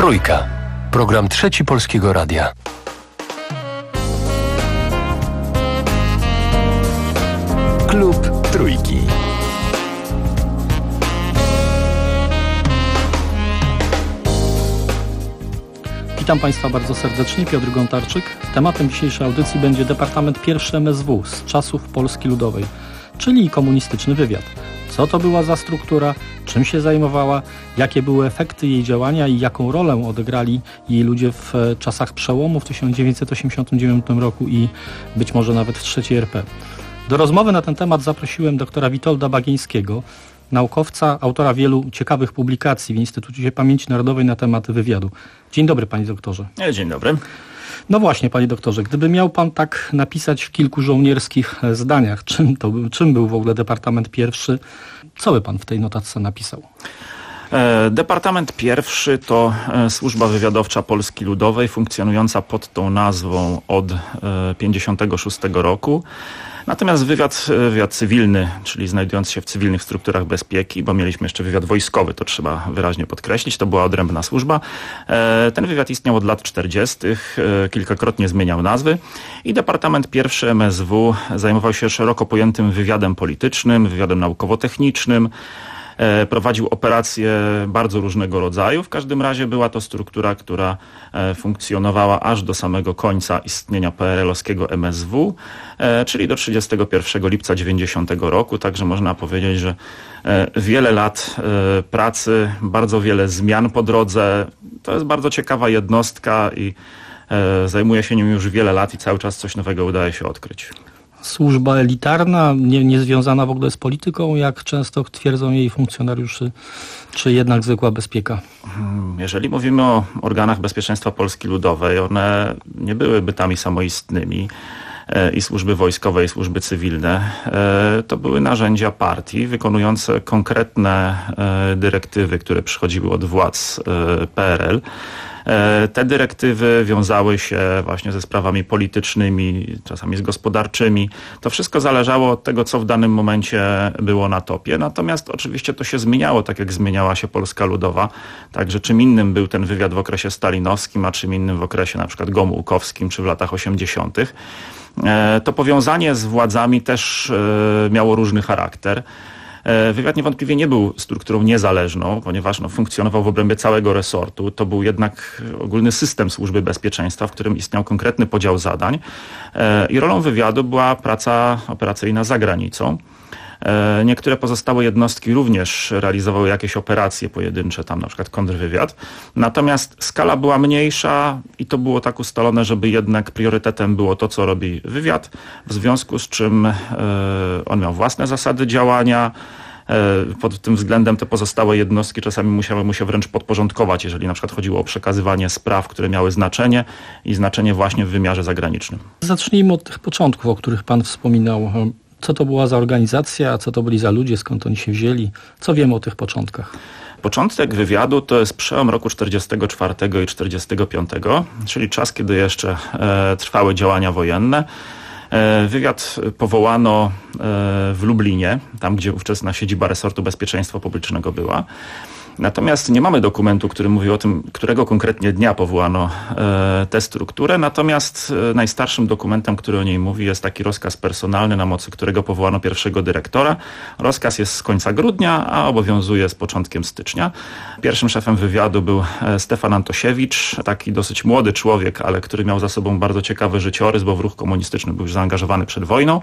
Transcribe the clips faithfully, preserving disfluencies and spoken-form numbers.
Trójka. Program Trzeci Polskiego Radia. Klub Trójki. Witam Państwa bardzo serdecznie, Piotr Gontarczyk. Tematem dzisiejszej audycji będzie Departament Pierwszy M S W z czasów Polski Ludowej, czyli komunistyczny wywiad. Co to była za struktura, czym się zajmowała, jakie były efekty jej działania i jaką rolę odegrali jej ludzie w czasach przełomu w tysiąc dziewięćset osiemdziesiątym dziewiątym roku i być może nawet w trzeciej R P. Do rozmowy na ten temat zaprosiłem doktora Witolda Bagieńskiego, naukowca, autora wielu ciekawych publikacji w Instytucie Pamięci Narodowej na temat wywiadu. Dzień dobry, panie doktorze. Dzień dobry. No właśnie, panie doktorze, gdyby miał pan tak napisać w kilku żołnierskich zdaniach, czym to był, czym był w ogóle Departament Pierwszy, co by pan w tej notatce napisał? Departament Pierwszy to służba wywiadowcza Polski Ludowej, funkcjonująca pod tą nazwą od pięćdziesiątego szóstego roku. Natomiast wywiad, wywiad cywilny, czyli znajdujący się w cywilnych strukturach bezpieki, bo mieliśmy jeszcze wywiad wojskowy, to trzeba wyraźnie podkreślić, to była odrębna służba. Ten wywiad istniał od lat czterdziestych, kilkakrotnie zmieniał nazwy i Departament Pierwszy M S W zajmował się szeroko pojętym wywiadem politycznym, wywiadem naukowo-technicznym. Prowadził operacje bardzo różnego rodzaju. W każdym razie była to struktura, która funkcjonowała aż do samego końca istnienia P R L-owskiego M S W, czyli do trzydziestego pierwszego lipca dziewięćdziesiątego roku. Także można powiedzieć, że wiele lat pracy, bardzo wiele zmian po drodze. To jest bardzo ciekawa jednostka i zajmuje się nią już wiele lat i cały czas coś nowego udaje się odkryć. Służba elitarna, nie, nie związana w ogóle z polityką, jak często twierdzą jej funkcjonariusze, czy jednak zwykła bezpieka? Jeżeli mówimy o organach bezpieczeństwa Polski Ludowej, one nie były bytami samoistnymi i służby wojskowe, i służby cywilne. To były narzędzia partii wykonujące konkretne dyrektywy, które przychodziły od władz P R L. Te dyrektywy wiązały się właśnie ze sprawami politycznymi, czasami z gospodarczymi. To wszystko zależało od tego, co w danym momencie było na topie. Natomiast oczywiście to się zmieniało, tak jak zmieniała się Polska Ludowa. Także czym innym był ten wywiad w okresie stalinowskim, a czym innym w okresie na przykład gomułkowskim czy w latach osiemdziesiątych. To powiązanie z władzami też miało różny charakter. Wywiad niewątpliwie nie był strukturą niezależną, ponieważ no, funkcjonował w obrębie całego resortu. To był jednak ogólny system służby bezpieczeństwa, w którym istniał konkretny podział zadań i rolą wywiadu była praca operacyjna za granicą. Niektóre pozostałe jednostki również realizowały jakieś operacje pojedyncze, tam na przykład kontrwywiad. Natomiast skala była mniejsza i to było tak ustalone, żeby jednak priorytetem było to, co robi wywiad, w związku z czym on miał własne zasady działania. Pod tym względem te pozostałe jednostki czasami musiały mu się wręcz podporządkować, jeżeli na przykład chodziło o przekazywanie spraw, które miały znaczenie i znaczenie właśnie w wymiarze zagranicznym. Zacznijmy od tych początków, o których pan wspominał. Co to była za organizacja, co to byli za ludzie, skąd oni się wzięli? Co wiemy o tych początkach? Początek wywiadu to jest przełom roku czterdziestego czwartego i czterdziestego piątego, czyli czas, kiedy jeszcze e, trwały działania wojenne. E, wywiad powołano e, w Lublinie, tam gdzie ówczesna siedziba resortu bezpieczeństwa publicznego była. Natomiast nie mamy dokumentu, który mówi o tym, którego konkretnie dnia powołano e, tę strukturę. Natomiast e, najstarszym dokumentem, który o niej mówi, jest taki rozkaz personalny, na mocy którego powołano pierwszego dyrektora. Rozkaz jest z końca grudnia, a obowiązuje z początkiem stycznia. Pierwszym szefem wywiadu był e, Stefan Antosiewicz, taki dosyć młody człowiek, ale który miał za sobą bardzo ciekawy życiorys, bo w ruch komunistyczny był już zaangażowany przed wojną.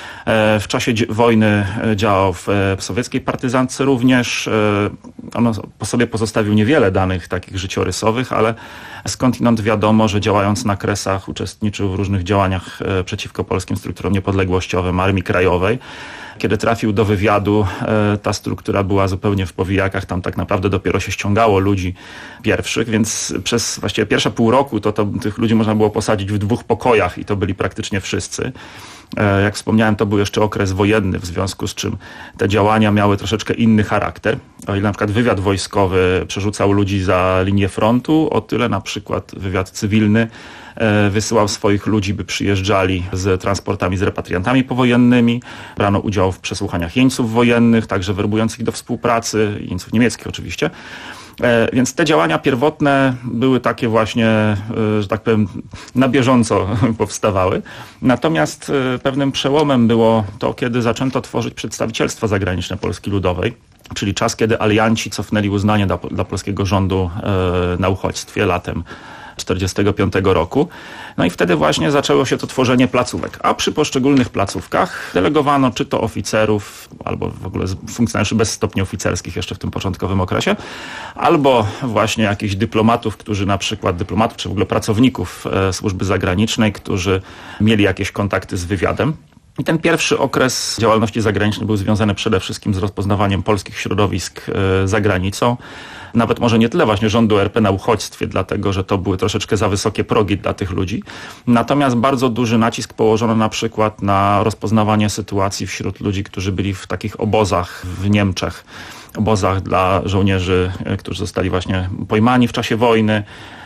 W czasie wojny działał w sowieckiej partyzance również. On po sobie pozostawił niewiele danych takich życiorysowych, ale skądinąd wiadomo, że działając na Kresach uczestniczył w różnych działaniach przeciwko polskim strukturom niepodległościowym Armii Krajowej. Kiedy trafił do wywiadu, ta struktura była zupełnie w powijakach, tam tak naprawdę dopiero się ściągało ludzi pierwszych, więc przez właściwie pierwsze pół roku to, to tych ludzi można było posadzić w dwóch pokojach i to byli praktycznie wszyscy. Jak wspomniałem, to był jeszcze okres wojenny, w związku z czym te działania miały troszeczkę inny charakter. O ile na przykład wywiad wojskowy przerzucał ludzi za linię frontu, o tyle na przykład wywiad cywilny wysyłał swoich ludzi, by przyjeżdżali z transportami z repatriantami powojennymi. Brano udział w przesłuchaniach jeńców wojennych, także werbujących do współpracy, jeńców niemieckich oczywiście. Więc te działania pierwotne były takie właśnie, że tak powiem, na bieżąco powstawały. Natomiast pewnym przełomem było to, kiedy zaczęto tworzyć przedstawicielstwa zagraniczne Polski Ludowej, czyli czas, kiedy alianci cofnęli uznanie dla, dla polskiego rządu na uchodźstwie latem czterdziestego piątego roku. No i wtedy właśnie zaczęło się to tworzenie placówek. A przy poszczególnych placówkach delegowano czy to oficerów, albo w ogóle funkcjonariuszy bez stopni oficerskich jeszcze w tym początkowym okresie, albo właśnie jakichś dyplomatów, którzy na przykład dyplomatów, czy w ogóle pracowników służby zagranicznej, którzy mieli jakieś kontakty z wywiadem. I ten pierwszy okres działalności zagranicznej był związany przede wszystkim z rozpoznawaniem polskich środowisk za granicą. Nawet może nie tyle właśnie rządu R P na uchodźstwie, dlatego że to były troszeczkę za wysokie progi dla tych ludzi. Natomiast bardzo duży nacisk położono na przykład na rozpoznawanie sytuacji wśród ludzi, którzy byli w takich obozach w Niemczech. Obozach dla żołnierzy, którzy zostali właśnie pojmani w czasie wojny.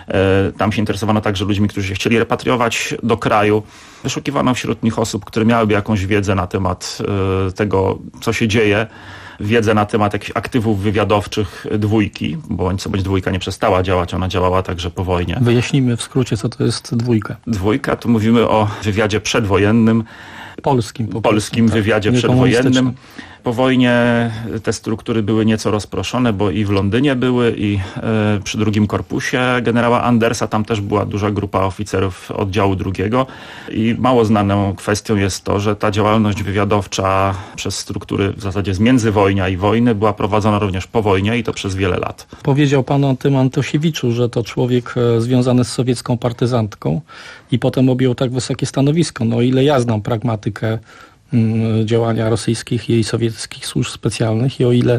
Tam się interesowano także ludźmi, którzy się chcieli repatriować do kraju. Wyszukiwano wśród nich osób, które miałyby jakąś wiedzę na temat tego, co się dzieje, wiedzę na temat jakichś aktywów wywiadowczych dwójki, bo co bądź dwójka nie przestała działać, ona działała także po wojnie. Wyjaśnijmy w skrócie, co to jest dwójka. Dwójka, tu mówimy o wywiadzie przedwojennym, polskim, po polskim prostu, wywiadzie tak, przedwojennym. Po wojnie te struktury były nieco rozproszone, bo i w Londynie były, i y, przy drugim korpusie generała Andersa tam też była duża grupa oficerów oddziału drugiego. I mało znaną kwestią jest to, że ta działalność wywiadowcza przez struktury w zasadzie z międzywojnia i wojny była prowadzona również po wojnie i to przez wiele lat. Powiedział pan o tym Antosiewiczu, że to człowiek związany z sowiecką partyzantką i potem objął tak wysokie stanowisko. No o ile ja znam pragmatykę działania rosyjskich i sowieckich służb specjalnych i o ile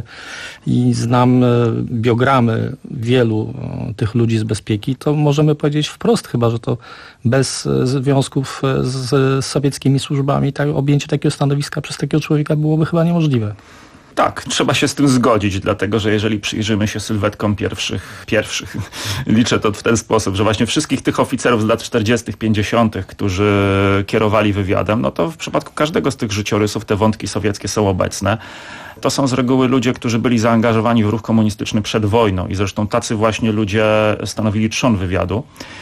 i znam biogramy wielu tych ludzi z bezpieki, to możemy powiedzieć wprost chyba, że to bez związków z sowieckimi służbami tak, objęcie takiego stanowiska przez takiego człowieka byłoby chyba niemożliwe. Tak, trzeba się z tym zgodzić, dlatego że jeżeli przyjrzymy się sylwetkom pierwszych, pierwszych, liczę to w ten sposób, że właśnie wszystkich tych oficerów z lat czterdziestych, pięćdziesiątych, którzy kierowali wywiadem, no to w przypadku każdego z tych życiorysów te wątki sowieckie są obecne. To są z reguły ludzie, którzy byli zaangażowani w ruch komunistyczny przed wojną i zresztą tacy właśnie ludzie stanowili trzon wywiadu.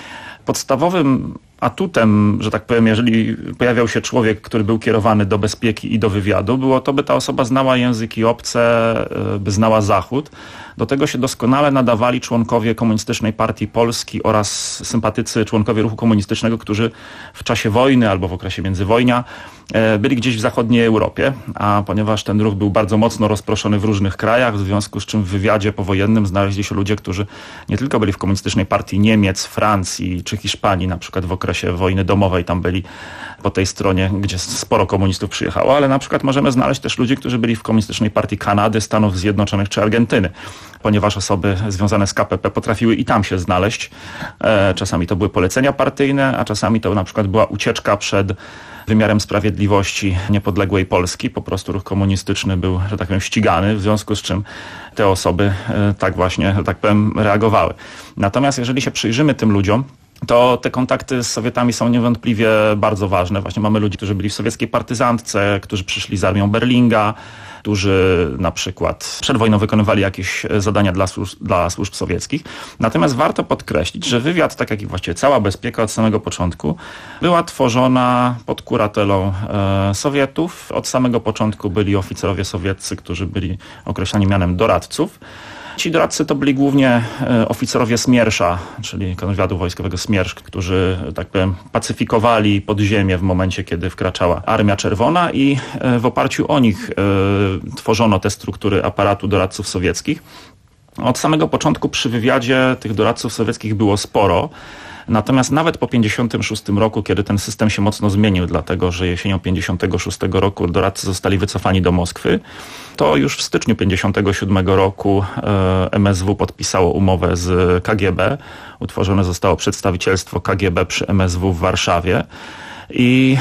Podstawowym atutem, że tak powiem, jeżeli pojawiał się człowiek, który był kierowany do bezpieki i do wywiadu, było to, by ta osoba znała języki obce, by znała Zachód. Do tego się doskonale nadawali członkowie Komunistycznej Partii Polski oraz sympatycy, członkowie ruchu komunistycznego, którzy w czasie wojny albo w okresie międzywojnia byli gdzieś w zachodniej Europie, a ponieważ ten ruch był bardzo mocno rozproszony w różnych krajach, w związku z czym w wywiadzie powojennym znaleźli się ludzie, którzy nie tylko byli w Komunistycznej Partii Niemiec, Francji czy Hiszpanii, na przykład w okresie wojny domowej tam byli po tej stronie, gdzie sporo komunistów przyjechało, ale na przykład możemy znaleźć też ludzi, którzy byli w Komunistycznej Partii Kanady, Stanów Zjednoczonych czy Argentyny, ponieważ osoby związane z K P P potrafiły i tam się znaleźć. Czasami to były polecenia partyjne, a czasami to na przykład była ucieczka przed wymiarem sprawiedliwości niepodległej Polski. Po prostu ruch komunistyczny był, że tak powiem, ścigany, w związku z czym te osoby tak właśnie, że tak powiem, reagowały. Natomiast jeżeli się przyjrzymy tym ludziom, to te kontakty z Sowietami są niewątpliwie bardzo ważne. Właśnie mamy ludzi, którzy byli w sowieckiej partyzantce, którzy przyszli z armią Berlinga, którzy na przykład przed wojną wykonywali jakieś zadania dla służb, dla służb sowieckich. Natomiast warto podkreślić, że wywiad, tak jak i właściwie cała bezpieka od samego początku, była tworzona pod kuratelą e, Sowietów. Od samego początku byli oficerowie sowieccy, którzy byli określani mianem doradców. Ci doradcy to byli głównie oficerowie Smiersza, czyli kontrwywiadu wojskowego Smiersz, którzy, tak powiem, pacyfikowali podziemie w momencie, kiedy wkraczała Armia Czerwona i w oparciu o nich tworzono te struktury aparatu doradców sowieckich. Od samego początku przy wywiadzie tych doradców sowieckich było sporo. Natomiast nawet po pięćdziesiątym szóstym roku, kiedy ten system się mocno zmienił, dlatego że jesienią pięćdziesiątego szóstego roku doradcy zostali wycofani do Moskwy, to już w styczniu pięćdziesiątego siódmego roku M S W podpisało umowę z K G B. Utworzone zostało przedstawicielstwo K G B przy M S W w Warszawie. I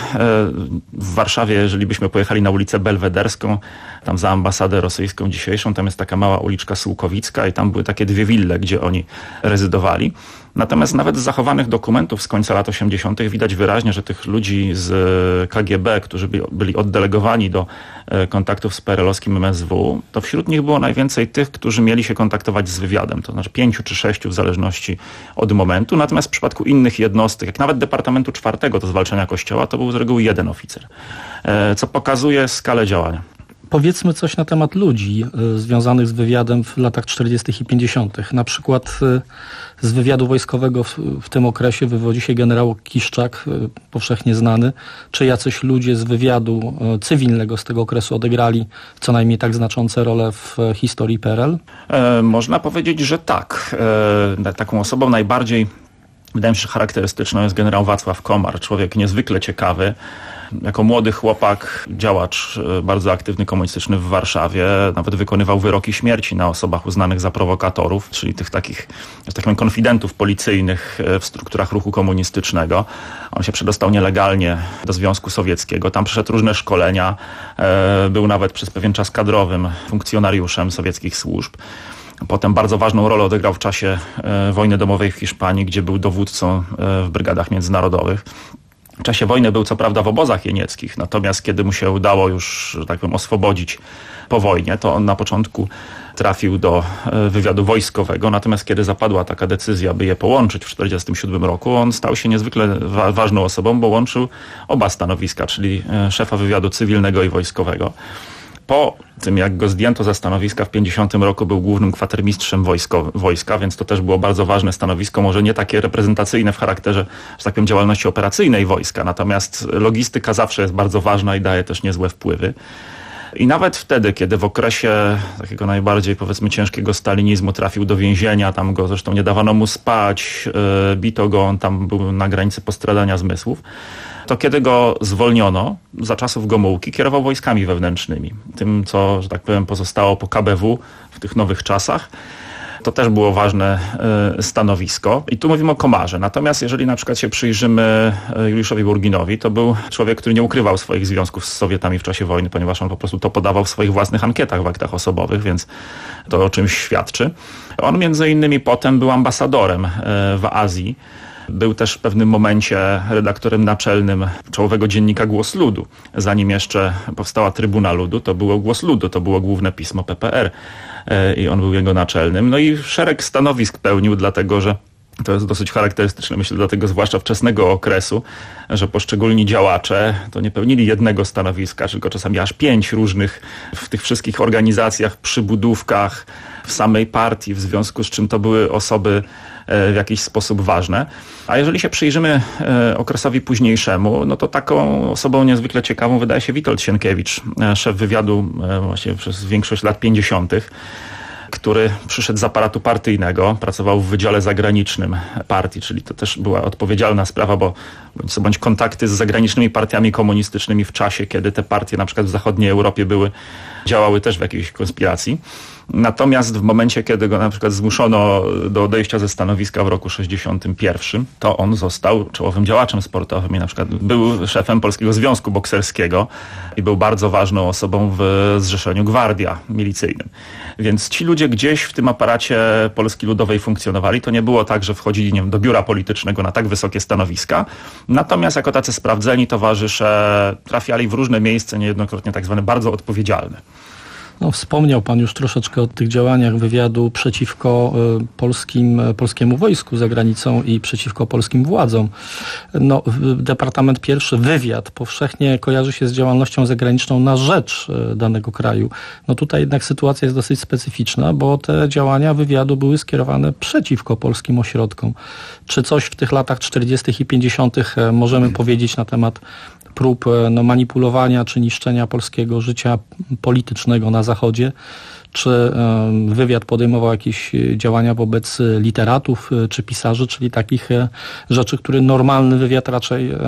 w Warszawie, jeżeli byśmy pojechali na ulicę Belwederską, tam za ambasadę rosyjską dzisiejszą, tam jest taka mała uliczka Sułkowicka i tam były takie dwie wille, gdzie oni rezydowali. Natomiast nawet z zachowanych dokumentów z końca lat osiemdziesiątych widać wyraźnie, że tych ludzi z K G B, którzy byli oddelegowani do kontaktów z P R L-owskim M S W, to wśród nich było najwięcej tych, którzy mieli się kontaktować z wywiadem, to znaczy pięciu czy sześciu w zależności od momentu. Natomiast w przypadku innych jednostek, jak nawet Departamentu czwartego do zwalczania Kościoła, to był z reguły jeden oficer, co pokazuje skalę działania. Powiedzmy coś na temat ludzi y, związanych z wywiadem w latach czterdziestych i pięćdziesiątych. Na przykład y, z wywiadu wojskowego w, w tym okresie wywodzi się generał Kiszczak, y, powszechnie znany. Czy jacyś ludzie z wywiadu y, cywilnego z tego okresu odegrali co najmniej tak znaczące role w y, historii P R L? E, można powiedzieć, że tak. E, taką osobą najbardziej, wydaje mi się, charakterystyczną jest generał Wacław Komar. Człowiek niezwykle ciekawy. Jako młody chłopak, działacz bardzo aktywny komunistyczny w Warszawie, nawet wykonywał wyroki śmierci na osobach uznanych za prowokatorów, czyli tych takich, że tak powiem, konfidentów policyjnych w strukturach ruchu komunistycznego. On się przedostał nielegalnie do Związku Sowieckiego, tam przeszedł różne szkolenia, był nawet przez pewien czas kadrowym funkcjonariuszem sowieckich służb. Potem bardzo ważną rolę odegrał w czasie wojny domowej w Hiszpanii, gdzie był dowódcą w brygadach międzynarodowych. W czasie wojny był co prawda w obozach jenieckich, natomiast kiedy mu się udało już, że tak powiem, oswobodzić po wojnie, to on na początku trafił do wywiadu wojskowego, natomiast kiedy zapadła taka decyzja, by je połączyć w tysiąc dziewięćset czterdziestym siódmym roku, on stał się niezwykle wa- ważną osobą, bo łączył oba stanowiska, czyli szefa wywiadu cywilnego i wojskowego. Po tym, jak go zdjęto ze stanowiska w pięćdziesiątym roku, był głównym kwatermistrzem wojsko, wojska, więc to też było bardzo ważne stanowisko, może nie takie reprezentacyjne w charakterze, że tak powiem, działalności operacyjnej wojska, natomiast logistyka zawsze jest bardzo ważna i daje też niezłe wpływy. I nawet wtedy, kiedy w okresie takiego najbardziej, powiedzmy, ciężkiego stalinizmu trafił do więzienia, tam go zresztą nie dawano mu spać, yy, bito go, on tam był na granicy postradania zmysłów, to kiedy go zwolniono, za czasów Gomułki kierował wojskami wewnętrznymi. Tym, co, że tak powiem, pozostało po K B W w tych nowych czasach. To też było ważne stanowisko. I tu mówimy o Komarze. Natomiast jeżeli na przykład się przyjrzymy Juliuszowi Burginowi, to był człowiek, który nie ukrywał swoich związków z Sowietami w czasie wojny, ponieważ on po prostu to podawał w swoich własnych ankietach w aktach osobowych, więc to o czymś świadczy. On między innymi potem był ambasadorem w Azji. Był też w pewnym momencie redaktorem naczelnym czołowego dziennika Głos Ludu. Zanim jeszcze powstała Trybuna Ludu, to było Głos Ludu, to było główne pismo P P R i on był jego naczelnym. No i szereg stanowisk pełnił, dlatego że to jest dosyć charakterystyczne, myślę, dla tego zwłaszcza wczesnego okresu, że poszczególni działacze to nie pełnili jednego stanowiska, tylko czasami aż pięć różnych w tych wszystkich organizacjach, przybudówkach, w samej partii, w związku z czym to były osoby w jakiś sposób ważne. A jeżeli się przyjrzymy okresowi późniejszemu, no to taką osobą niezwykle ciekawą wydaje się Witold Sienkiewicz, szef wywiadu właśnie przez większość lat pięćdziesiątych, który przyszedł z aparatu partyjnego, pracował w Wydziale Zagranicznym partii, czyli to też była odpowiedzialna sprawa, bo bądź co bądź kontakty z zagranicznymi partiami komunistycznymi w czasie, kiedy te partie na przykład w zachodniej Europie były, działały też w jakiejś konspiracji. Natomiast w momencie, kiedy go na przykład zmuszono do odejścia ze stanowiska w roku sześćdziesiątym pierwszym, to on został czołowym działaczem sportowym i na przykład był szefem Polskiego Związku Bokserskiego i był bardzo ważną osobą w Zrzeszeniu Gwardia Milicyjnym. Więc ci ludzie gdzieś w tym aparacie Polski Ludowej funkcjonowali. To nie było tak, że wchodzili, nie wiem, do biura politycznego na tak wysokie stanowiska. Natomiast jako tacy sprawdzeni towarzysze trafiali w różne miejsca, niejednokrotnie tak zwane bardzo odpowiedzialne. No, wspomniał pan już troszeczkę o tych działaniach wywiadu przeciwko y, polskim, polskiemu wojsku za granicą i przeciwko polskim władzom. No, Departament Pierwszy, wywiad, powszechnie kojarzy się z działalnością zagraniczną na rzecz y, danego kraju. No tutaj jednak sytuacja jest dosyć specyficzna, bo te działania wywiadu były skierowane przeciwko polskim ośrodkom. Czy coś w tych latach czterdziestych i pięćdziesiątych możemy powiedzieć na temat prób no, manipulowania czy niszczenia polskiego życia politycznego na Zachodzie? Czy y, wywiad podejmował jakieś działania wobec literatów y, czy pisarzy, czyli takich y, rzeczy, które normalny wywiad raczej, y,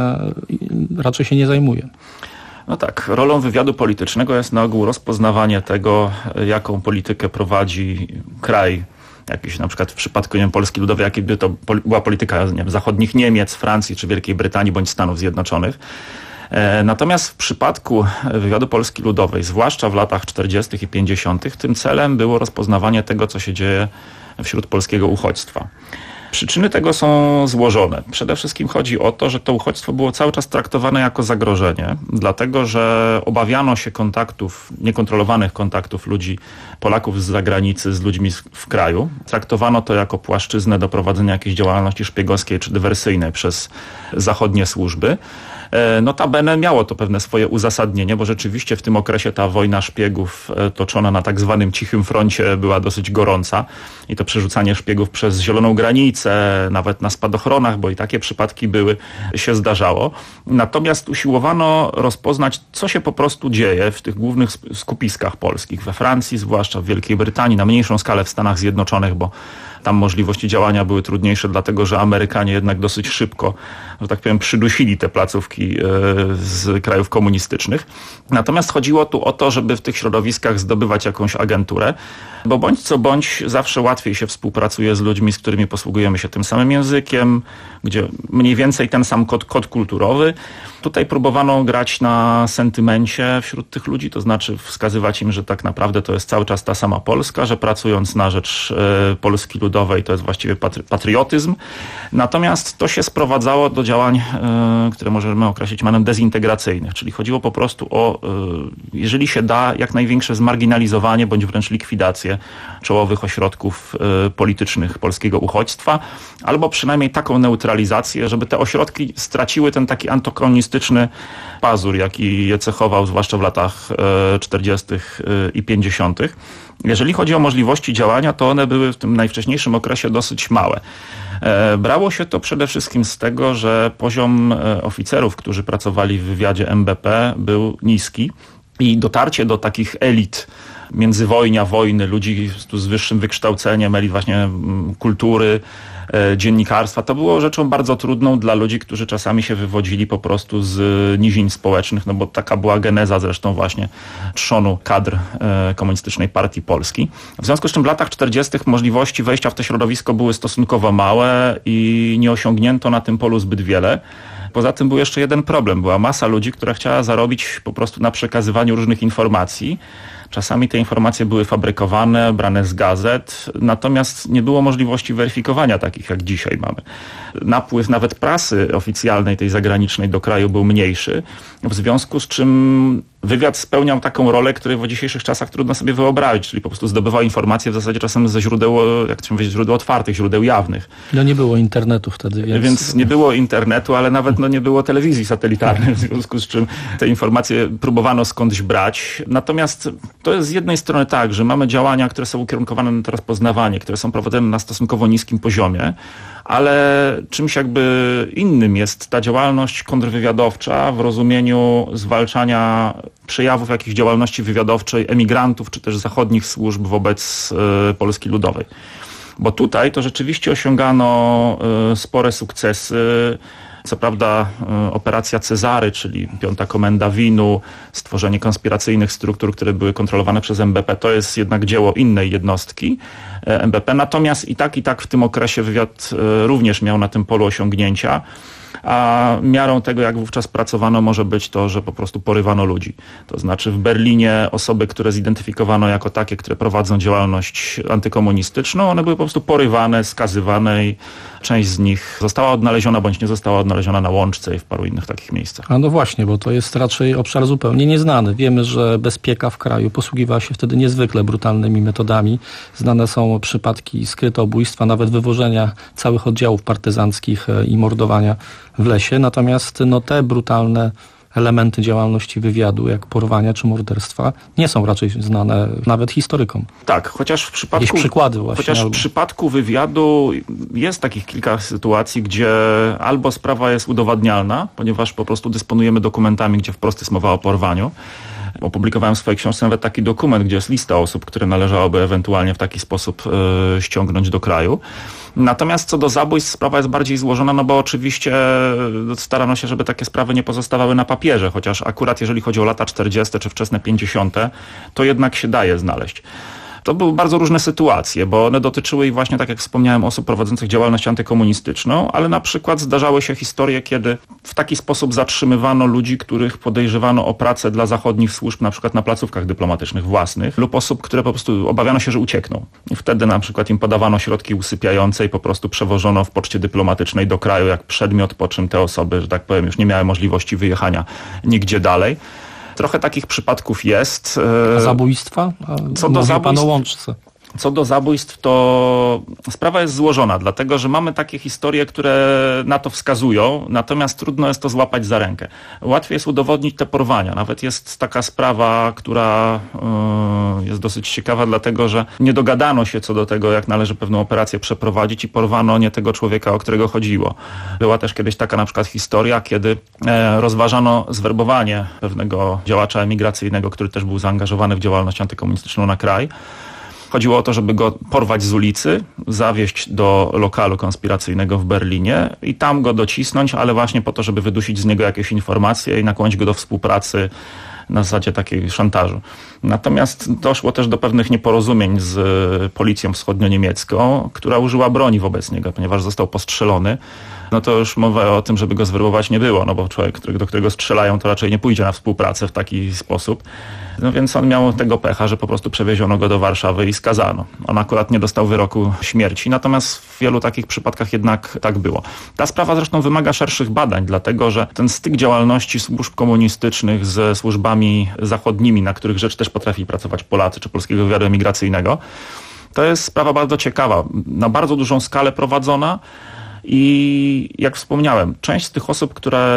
raczej się nie zajmuje? No tak, rolą wywiadu politycznego jest na ogół rozpoznawanie tego, jaką politykę prowadzi kraj. Jakiś na przykład w przypadku, nie wiem, Polski Ludowej, jakiby to była polityka, nie wiem, zachodnich Niemiec, Francji czy Wielkiej Brytanii bądź Stanów Zjednoczonych. Natomiast w przypadku wywiadu Polski Ludowej, zwłaszcza w latach czterdziestych i pięćdziesiątych, tym celem było rozpoznawanie tego, co się dzieje wśród polskiego uchodźstwa. Przyczyny tego są złożone. Przede wszystkim chodzi o to, że to uchodźstwo było cały czas traktowane jako zagrożenie, dlatego że obawiano się kontaktów, niekontrolowanych kontaktów ludzi, Polaków z zagranicy z ludźmi w kraju. Traktowano to jako płaszczyznę do prowadzenia jakiejś działalności szpiegowskiej czy dywersyjnej przez zachodnie służby. Notabene miało to pewne swoje uzasadnienie, bo rzeczywiście w tym okresie ta wojna szpiegów toczona na tak zwanym cichym froncie była dosyć gorąca i to przerzucanie szpiegów przez zieloną granicę, nawet na spadochronach, bo i takie przypadki były, się zdarzało. Natomiast usiłowano rozpoznać, co się po prostu dzieje w tych głównych skupiskach polskich, we Francji, zwłaszcza w Wielkiej Brytanii, na mniejszą skalę w Stanach Zjednoczonych, bo tam możliwości działania były trudniejsze, dlatego że Amerykanie jednak dosyć szybko, że tak powiem, przydusili te placówki z krajów komunistycznych. Natomiast chodziło tu o to, żeby w tych środowiskach zdobywać jakąś agenturę, bo bądź co bądź zawsze łatwiej się współpracuje z ludźmi, z którymi posługujemy się tym samym językiem, gdzie mniej więcej ten sam kod, kod kulturowy. Tutaj próbowano grać na sentymencie wśród tych ludzi, to znaczy wskazywać im, że tak naprawdę to jest cały czas ta sama Polska, że pracując na rzecz y, Polski Ludowej to jest właściwie patry, patriotyzm. Natomiast to się sprowadzało do działań, y, które możemy określić mianem dezintegracyjnych, czyli chodziło po prostu o, y, jeżeli się da, jak największe zmarginalizowanie bądź wręcz likwidację czołowych ośrodków y, politycznych polskiego uchodźstwa, albo przynajmniej taką neutralizację, żeby te ośrodki straciły ten taki antykomunistyczny pazur, jaki je cechował, zwłaszcza w latach czterdziestych i pięćdziesiątych. Jeżeli chodzi o możliwości działania, to one były w tym najwcześniejszym okresie dosyć małe. Brało się to przede wszystkim z tego, że poziom oficerów, którzy pracowali w wywiadzie M B P, był niski i dotarcie do takich elit międzywojnia, wojny, ludzi z wyższym wykształceniem, elit właśnie kultury, dziennikarstwa, to było rzeczą bardzo trudną dla ludzi, którzy czasami się wywodzili po prostu z nizin społecznych, no bo taka była geneza zresztą właśnie trzonu kadr Komunistycznej Partii Polski. W związku z czym w latach czterdziestych możliwości wejścia w to środowisko były stosunkowo małe i nie osiągnięto na tym polu zbyt wiele. Poza tym był jeszcze jeden problem. Była masa ludzi, która chciała zarobić po prostu na przekazywaniu różnych informacji. Czasami te informacje były fabrykowane, brane z gazet, natomiast nie było możliwości weryfikowania takich, jak dzisiaj mamy. Napływ nawet prasy oficjalnej, tej zagranicznej do kraju był mniejszy, w związku z czym wywiad spełniał taką rolę, której w dzisiejszych czasach trudno sobie wyobrazić, czyli po prostu zdobywał informacje w zasadzie czasem ze źródeł, jak to się mówi, źródeł otwartych, źródeł jawnych. No nie było internetu wtedy, więc... Więc nie było internetu, ale nawet no, nie było telewizji satelitarnej, w związku z czym te informacje próbowano skądś brać. Natomiast to jest z jednej strony tak, że mamy działania, które są ukierunkowane na to rozpoznawanie, które są prowadzone na stosunkowo niskim poziomie, ale czymś jakby innym jest ta działalność kontrwywiadowcza w rozumieniu zwalczania przejawów jakichś działalności wywiadowczej emigrantów czy też zachodnich służb wobec y, Polski Ludowej. Bo tutaj to rzeczywiście osiągano y, spore sukcesy. Co prawda operacja Cezary, czyli Piąta Komenda W I N-u, stworzenie konspiracyjnych struktur, które były kontrolowane przez M B P, to jest jednak dzieło innej jednostki M B P. Natomiast i tak, i tak w tym okresie wywiad również miał na tym polu osiągnięcia. A miarą tego, jak wówczas pracowano, może być to, że po prostu porywano ludzi. To znaczy w Berlinie osoby, które zidentyfikowano jako takie, które prowadzą działalność antykomunistyczną, one były po prostu porywane, skazywane i część z nich została odnaleziona bądź nie została odnaleziona na Łączce i w paru innych takich miejscach. A no właśnie, bo to jest raczej obszar zupełnie nieznany. Wiemy, że bezpieka w kraju posługiwała się wtedy niezwykle brutalnymi metodami. Znane są przypadki skrytobójstwa, nawet wywożenia całych oddziałów partyzanckich i mordowania w lesie. Natomiast no, te brutalne elementy działalności wywiadu, jak porwania czy morderstwa, nie są raczej znane nawet historykom. Tak, chociaż w przypadku, Jakieś przykłady właśnie, chociaż albo... w przypadku wywiadu jest takich kilka sytuacji, gdzie albo sprawa jest udowadnialna, ponieważ po prostu dysponujemy dokumentami, gdzie wprost jest mowa o porwaniu. Opublikowałem w swojej książce nawet taki dokument, gdzie jest lista osób, które należałoby ewentualnie w taki sposób y, ściągnąć do kraju. Natomiast co do zabójstw sprawa jest bardziej złożona, no bo oczywiście starano się, żeby takie sprawy nie pozostawały na papierze, chociaż akurat jeżeli chodzi o lata czterdzieste czy wczesne pięćdziesiąte, to jednak się daje znaleźć. To były bardzo różne sytuacje, bo one dotyczyły i właśnie, tak jak wspomniałem, osób prowadzących działalność antykomunistyczną, ale na przykład zdarzały się historie, kiedy w taki sposób zatrzymywano ludzi, których podejrzewano o pracę dla zachodnich służb, na przykład na placówkach dyplomatycznych własnych, lub osób, które po prostu obawiano się, że uciekną. I wtedy na przykład im podawano środki usypiające i po prostu przewożono w poczcie dyplomatycznej do kraju jak przedmiot, po czym te osoby, że tak powiem, już nie miały możliwości wyjechania nigdzie dalej. Trochę takich przypadków jest. A zabójstwa? A Co do zabójstw, pan o łączce. Co do zabójstw, to sprawa jest złożona, dlatego że mamy takie historie, które na to wskazują, natomiast trudno jest to złapać za rękę. Łatwiej jest udowodnić te porwania. Nawet jest taka sprawa, która yy, jest dosyć ciekawa, dlatego że nie dogadano się co do tego, jak należy pewną operację przeprowadzić i porwano nie tego człowieka, o którego chodziło. Była też kiedyś taka na przykład historia, kiedy e, rozważano zwerbowanie pewnego działacza emigracyjnego, który też był zaangażowany w działalność antykomunistyczną na kraj. Chodziło o to, żeby go porwać z ulicy, zawieźć do lokalu konspiracyjnego w Berlinie i tam go docisnąć, ale właśnie po to, żeby wydusić z niego jakieś informacje i nakłonić go do współpracy na zasadzie takiej szantażu. Natomiast doszło też do pewnych nieporozumień z policją wschodnio-niemiecką, która użyła broni wobec niego, ponieważ został postrzelony. No to już mowa o tym, żeby go zwerbować nie było, no bo człowiek, do którego strzelają, to raczej nie pójdzie na współpracę w taki sposób. No więc on miał tego pecha, że po prostu przewieziono go do Warszawy i skazano. On akurat nie dostał wyroku śmierci, natomiast w wielu takich przypadkach jednak tak było. Ta sprawa zresztą wymaga szerszych badań, dlatego że ten styk działalności służb komunistycznych ze służbami zachodnimi, na których rzecz też potrafili pracować Polacy czy Polskiego Wywiadu Emigracyjnego, to jest sprawa bardzo ciekawa, na bardzo dużą skalę prowadzona. I jak wspomniałem, część z tych osób, które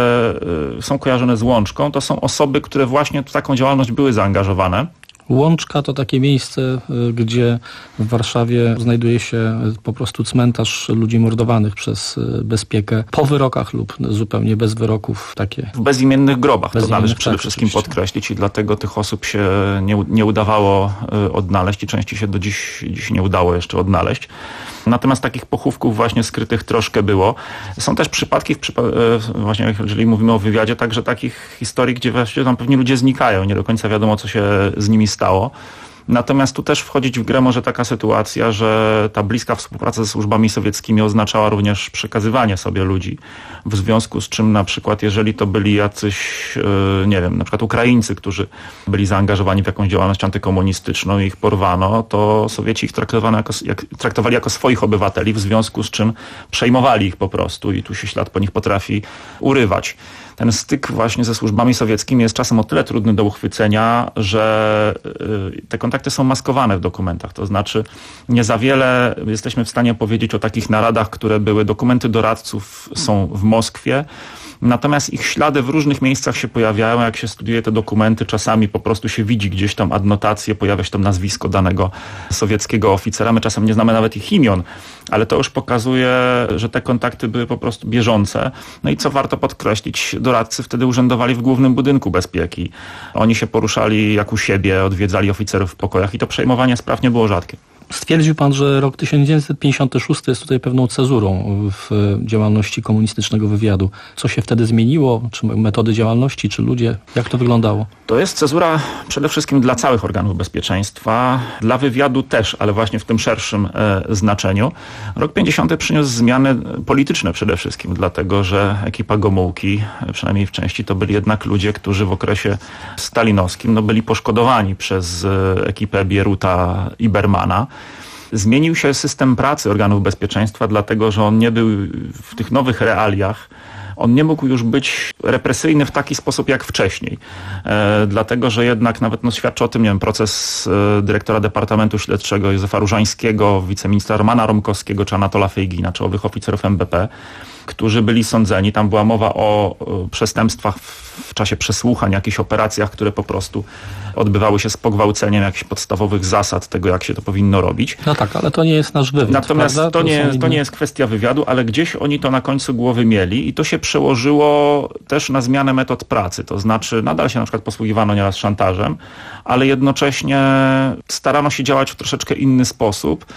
są kojarzone z Łączką, to są osoby, które właśnie w taką działalność były zaangażowane. Łączka to takie miejsce, gdzie w Warszawie znajduje się po prostu cmentarz ludzi mordowanych przez bezpiekę po wyrokach lub zupełnie bez wyroków. Takie w bezimiennych grobach, bezimiennych, to należy przede tak, wszystkim oczywiście. podkreślić i dlatego tych osób się nie, nie udawało odnaleźć i części się do dziś, dziś nie udało jeszcze odnaleźć. Natomiast takich pochówków właśnie skrytych troszkę było. Są też przypadki, w przypa- właśnie jeżeli mówimy o wywiadzie, także takich historii, gdzie właściwie tam pewnie ludzie znikają, nie do końca wiadomo, co się z nimi stało. Natomiast tu też wchodzić w grę może taka sytuacja, że ta bliska współpraca ze służbami sowieckimi oznaczała również przekazywanie sobie ludzi, w związku z czym na przykład jeżeli to byli jacyś, nie wiem, na przykład Ukraińcy, którzy byli zaangażowani w jakąś działalność antykomunistyczną i ich porwano, to Sowieci ich traktowano jako, jak, traktowali jako swoich obywateli, w związku z czym przejmowali ich po prostu i tu się ślad po nich potrafi urywać. Ten styk właśnie ze służbami sowieckimi jest czasem o tyle trudny do uchwycenia, że te kontakty są maskowane w dokumentach. To znaczy nie za wiele jesteśmy w stanie powiedzieć o takich naradach, które były. Dokumenty doradców są w Moskwie. Natomiast ich ślady w różnych miejscach się pojawiają. Jak się studiuje te dokumenty, czasami po prostu się widzi gdzieś tam adnotacje, pojawia się tam nazwisko danego sowieckiego oficera. My czasem nie znamy nawet ich imion, ale to już pokazuje, że te kontakty były po prostu bieżące. No i co warto podkreślić, doradcy wtedy urzędowali w głównym budynku bezpieki. Oni się poruszali jak u siebie, odwiedzali oficerów w pokojach i to przejmowanie spraw nie było rzadkie. Stwierdził pan, że rok tysiąc dziewięćset pięćdziesiąty szósty jest tutaj pewną cezurą w działalności komunistycznego wywiadu. Co się wtedy zmieniło? Czy metody działalności, czy ludzie? Jak to wyglądało? To jest cezura przede wszystkim dla całych organów bezpieczeństwa, dla wywiadu też, ale właśnie w tym szerszym e, znaczeniu. Rok pięćdziesiąty przyniósł zmiany polityczne przede wszystkim, dlatego że ekipa Gomułki, przynajmniej w części, to byli jednak ludzie, którzy w okresie stalinowskim no, byli poszkodowani przez e, ekipę Bieruta i Bermana. Zmienił się system pracy organów bezpieczeństwa, dlatego że on nie był w tych nowych realiach, on nie mógł już być represyjny w taki sposób jak wcześniej. E, dlatego, że jednak nawet no, świadczy o tym, nie wiem, proces e, dyrektora Departamentu Śledczego Józefa Różańskiego, wiceministra Romana Romkowskiego czy Anatola Fejgina, czołowych oficerów M B P, którzy byli sądzeni. Tam była mowa o przestępstwach w czasie przesłuchań, jakichś operacjach, które po prostu odbywały się z pogwałceniem jakichś podstawowych zasad tego, jak się to powinno robić. No tak, ale to nie jest nasz wywiad. Natomiast prawda? to, nie, inne... to nie jest kwestia wywiadu, ale gdzieś oni to na końcu głowy mieli i to się przełożyło też na zmianę metod pracy. To znaczy nadal się na przykład posługiwano nieraz szantażem, ale jednocześnie starano się działać w troszeczkę inny sposób.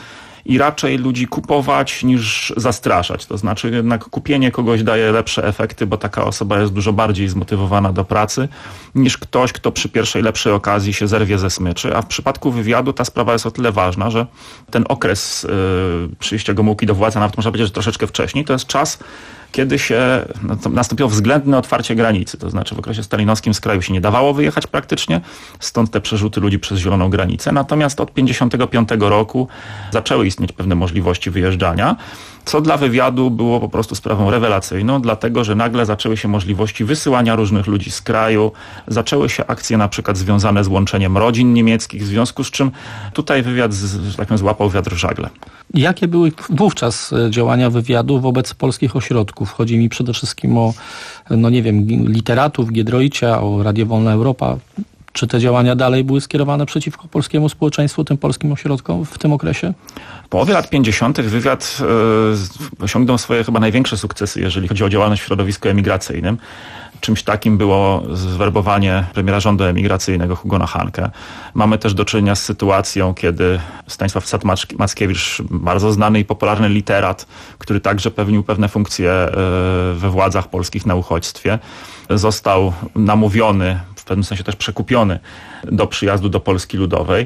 i raczej ludzi kupować niż zastraszać. To znaczy jednak kupienie kogoś daje lepsze efekty, bo taka osoba jest dużo bardziej zmotywowana do pracy niż ktoś, kto przy pierwszej lepszej okazji się zerwie ze smyczy. A w przypadku wywiadu ta sprawa jest o tyle ważna, że ten okres yy, przyjścia Gomułki do władzy, nawet można powiedzieć, że troszeczkę wcześniej, to jest czas, kiedy się nastąpiło względne otwarcie granicy. To znaczy w okresie stalinowskim z kraju się nie dawało wyjechać praktycznie, stąd te przerzuty ludzi przez zieloną granicę. Natomiast od pięćdziesiątego piątego roku zaczęły istnieć pewne możliwości wyjeżdżania, co dla wywiadu było po prostu sprawą rewelacyjną, dlatego że nagle zaczęły się możliwości wysyłania różnych ludzi z kraju, zaczęły się akcje na przykład związane z łączeniem rodzin niemieckich, w związku z czym tutaj wywiad, że tak powiem, złapał wiatr w żagle. Jakie były wówczas działania wywiadu wobec polskich ośrodków? Chodzi mi przede wszystkim o, no nie wiem, literatów, Giedroycia, o Radio Wolna Europa. Czy te działania dalej były skierowane przeciwko polskiemu społeczeństwu, tym polskim ośrodkom w tym okresie? W połowie lat pięćdziesiątych wywiad e, osiągnął swoje chyba największe sukcesy, jeżeli chodzi o działalność w środowisku emigracyjnym. Czymś takim było zwerbowanie premiera rządu emigracyjnego Hugona Hanke. Mamy też do czynienia z sytuacją, kiedy Stanisław Sat-Mackiewicz, bardzo znany i popularny literat, który także pełnił pewne funkcje we władzach polskich na uchodźstwie, został namówiony, w pewnym sensie też przekupiony do przyjazdu do Polski Ludowej.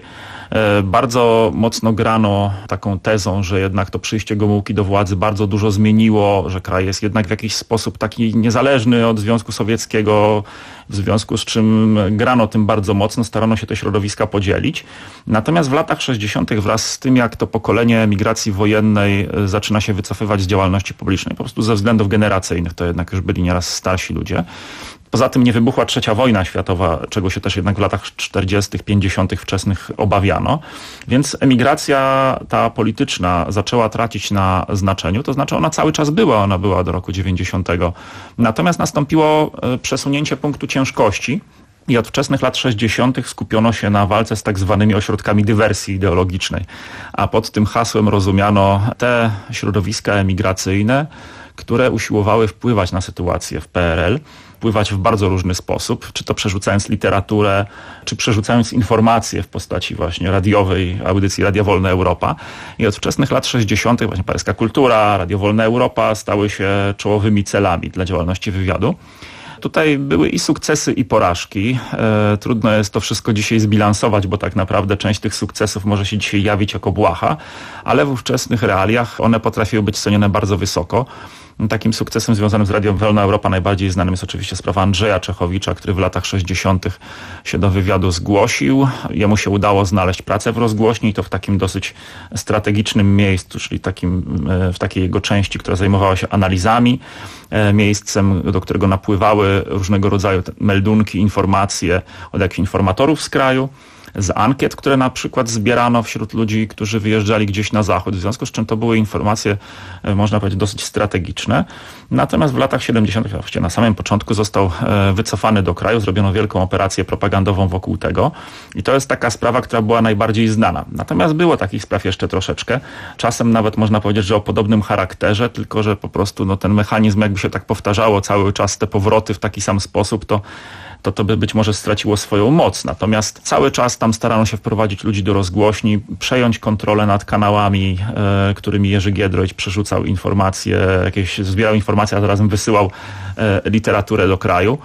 Bardzo mocno grano taką tezą, że jednak to przyjście Gomułki do władzy bardzo dużo zmieniło, że kraj jest jednak w jakiś sposób taki niezależny od Związku Sowieckiego, w związku z czym grano tym bardzo mocno, starano się te środowiska podzielić. Natomiast w latach sześćdziesiątych wraz z tym, jak to pokolenie emigracji wojennej zaczyna się wycofywać z działalności publicznej, po prostu ze względów generacyjnych, to jednak już byli nieraz starsi ludzie. Poza tym nie wybuchła trzecia wojna światowa, czego się też jednak w latach czterdziestych, pięćdziesiątych wczesnych obawiano. Więc emigracja ta polityczna zaczęła tracić na znaczeniu, to znaczy ona cały czas była, ona była do roku dziewięćdziesiątego. Natomiast nastąpiło przesunięcie punktu ciężkości i od wczesnych lat sześćdziesiątych skupiono się na walce z tak zwanymi ośrodkami dywersji ideologicznej. A pod tym hasłem rozumiano te środowiska emigracyjne, które usiłowały wpływać na sytuację w P R L, wpływać w bardzo różny sposób, czy to przerzucając literaturę, czy przerzucając informacje w postaci właśnie radiowej audycji Radia Wolna Europa. I od wczesnych lat sześćdziesiątych właśnie Paryska Kultura, Radio Wolna Europa stały się czołowymi celami dla działalności wywiadu. Tutaj były i sukcesy, i porażki. E, trudno jest to wszystko dzisiaj zbilansować, bo tak naprawdę część tych sukcesów może się dzisiaj jawić jako błaha, ale w ówczesnych realiach one potrafiły być cenione bardzo wysoko. Takim sukcesem związanym z Radiem Wolna Europa najbardziej znanym jest oczywiście sprawa Andrzeja Czechowicza, który w latach sześćdziesiątych się do wywiadu zgłosił. Jemu się udało znaleźć pracę w rozgłośni i to w takim dosyć strategicznym miejscu, czyli takim, w takiej jego części, która zajmowała się analizami, miejscem, do którego napływały różnego rodzaju meldunki, informacje od jakichś informatorów z kraju, z ankiet, które na przykład zbierano wśród ludzi, którzy wyjeżdżali gdzieś na zachód, w związku z czym to były informacje, można powiedzieć, dosyć strategiczne. Natomiast w latach siedemdziesiątych, właściwie na samym początku, został wycofany do kraju, zrobiono wielką operację propagandową wokół tego i to jest taka sprawa, która była najbardziej znana. Natomiast było takich spraw jeszcze troszeczkę. Czasem nawet można powiedzieć, że o podobnym charakterze, tylko że po prostu no, ten mechanizm jakby się tak powtarzało cały czas, te powroty w taki sam sposób, to to to by być może straciło swoją moc. Natomiast cały czas tam starano się wprowadzić ludzi do rozgłośni, przejąć kontrolę nad kanałami, e, którymi Jerzy Giedroyć przerzucał informacje, jakieś zbierał informacje, a zarazem wysyłał e, literaturę do kraju.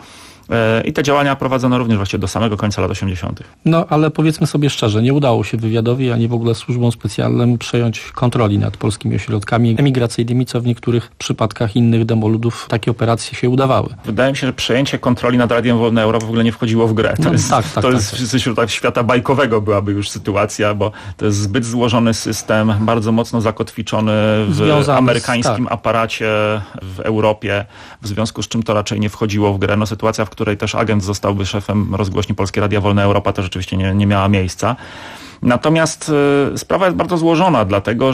I te działania prowadzono również właściwie do samego końca lat osiemdziesiątych. No ale powiedzmy sobie szczerze, nie udało się wywiadowi, ani w ogóle służbom specjalnym przejąć kontroli nad polskimi ośrodkami emigracyjnymi, co w niektórych przypadkach innych demoludów takie operacje się udawały. Wydaje mi się, że przejęcie kontroli nad Radiem Wolna Europa w ogóle nie wchodziło w grę. To no, jest, tak, tak, to tak, jest tak. wśród tak świata bajkowego byłaby już sytuacja, bo to jest zbyt złożony system, bardzo mocno zakotwiczony w Związany amerykańskim z, tak. aparacie w Europie, w związku z czym to raczej nie wchodziło w grę. No, sytuacja, w której też agent zostałby szefem rozgłośni Polskie Radia Wolna Europa, to rzeczywiście nie, nie miała miejsca. Natomiast y, sprawa jest bardzo złożona, dlatego że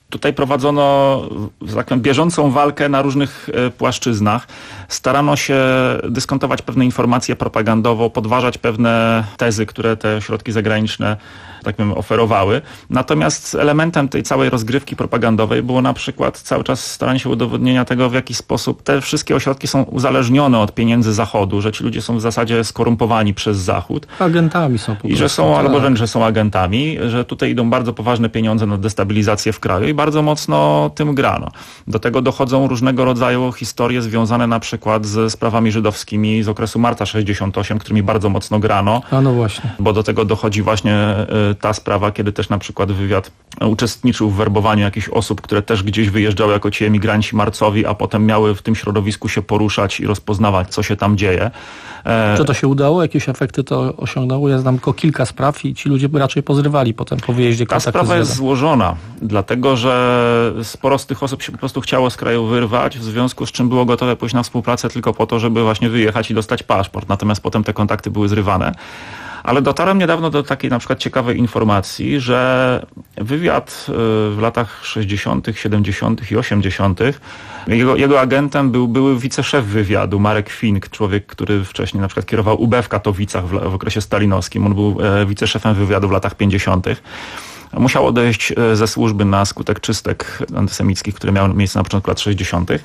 Tutaj prowadzono, że tak powiem, bieżącą walkę na różnych płaszczyznach. Starano się dyskontować pewne informacje propagandowo, podważać pewne tezy, które te środki zagraniczne, tak powiem, oferowały. Natomiast elementem tej całej rozgrywki propagandowej było na przykład cały czas staranie się udowodnienia tego, w jaki sposób te wszystkie ośrodki są uzależnione od pieniędzy Zachodu, że ci ludzie są w zasadzie skorumpowani przez Zachód. Agentami są po prostu. I że są, tak. albo wręcz, że są agentami, że tutaj idą bardzo poważne pieniądze na destabilizację w kraju i bardzo mocno tym grano. Do tego dochodzą różnego rodzaju historie związane na przykład ze sprawami żydowskimi z okresu marca sześćdziesiątego ósmego, którymi bardzo mocno grano. A no właśnie. Bo do tego dochodzi właśnie ta sprawa, kiedy też na przykład wywiad uczestniczył w werbowaniu jakichś osób, które też gdzieś wyjeżdżały jako ci emigranci marcowi, a potem miały w tym środowisku się poruszać i rozpoznawać, co się tam dzieje. Czy to się udało? Jakieś efekty to osiągnęło? Ja znam tylko kilka spraw i ci ludzie raczej pozrywali potem po wyjeździe kontakty. Ta sprawa jest złożona, dlatego że sporo z tych osób się po prostu chciało z kraju wyrwać, w związku z czym było gotowe pójść na współpracę tylko po to, żeby właśnie wyjechać i dostać paszport. Natomiast potem te kontakty były zrywane. Ale dotarłem niedawno do takiej na przykład ciekawej informacji, że wywiad w latach sześćdziesiątych, siedemdziesiątych i osiemdziesiątych Jego, jego agentem był były wiceszef wywiadu Marek Fink, człowiek, który wcześniej na przykład kierował U B w Katowicach w, w okresie stalinowskim. On był wiceszefem wywiadu w latach pięćdziesiątych. Musiał odejść ze służby na skutek czystek antysemickich, które miały miejsce na początku lat sześćdziesiątych.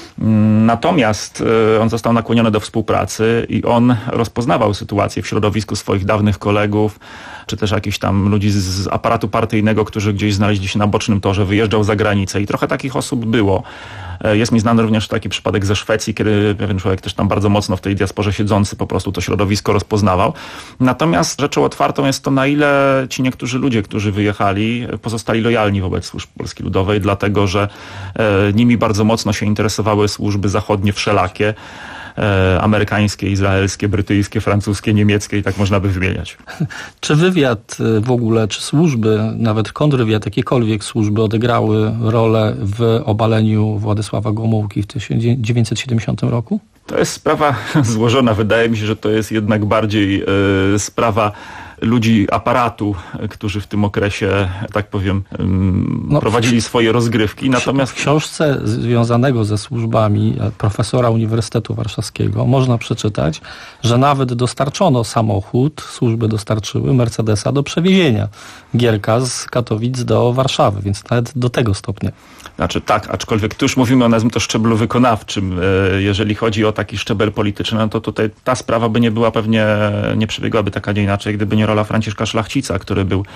Natomiast on został nakłoniony do współpracy i on rozpoznawał sytuację w środowisku swoich dawnych kolegów, czy też jakichś tam ludzi z aparatu partyjnego, którzy gdzieś znaleźli się na bocznym torze, wyjeżdżał za granicę i trochę takich osób było. Jest mi znany również taki przypadek ze Szwecji, kiedy pewien człowiek też tam bardzo mocno w tej diasporze siedzący po prostu to środowisko rozpoznawał. Natomiast rzeczą otwartą jest to, na ile ci niektórzy ludzie, którzy wyjechali, pozostali lojalni wobec służb Polski Ludowej, dlatego że e, nimi bardzo mocno się interesowały służby zachodnie wszelakie, e, amerykańskie, izraelskie, brytyjskie, francuskie, niemieckie i tak można by wymieniać. Czy wywiad w ogóle, czy służby, nawet kontrwywiad, jakiekolwiek służby odegrały rolę w obaleniu Władysława Gomułki w tysiąc dziewięćset siedemdziesiątym roku? To jest sprawa złożona. Wydaje mi się, że to jest jednak bardziej e, sprawa ludzi aparatu, którzy w tym okresie, tak powiem, no, prowadzili swoje rozgrywki. Natomiast w książce związanego ze służbami profesora Uniwersytetu Warszawskiego można przeczytać, że nawet dostarczono samochód, służby dostarczyły Mercedesa do przewiezienia Gierka z Katowic do Warszawy, więc nawet do tego stopnia. Znaczy tak, aczkolwiek tu już mówimy o, nazwijmy to, szczeblu wykonawczym. Jeżeli chodzi o taki szczebel polityczny, no to tutaj ta sprawa by nie była pewnie, nie przebiegłaby tak, a nie inaczej, gdyby nie rola Franciszka Szlachcica, który był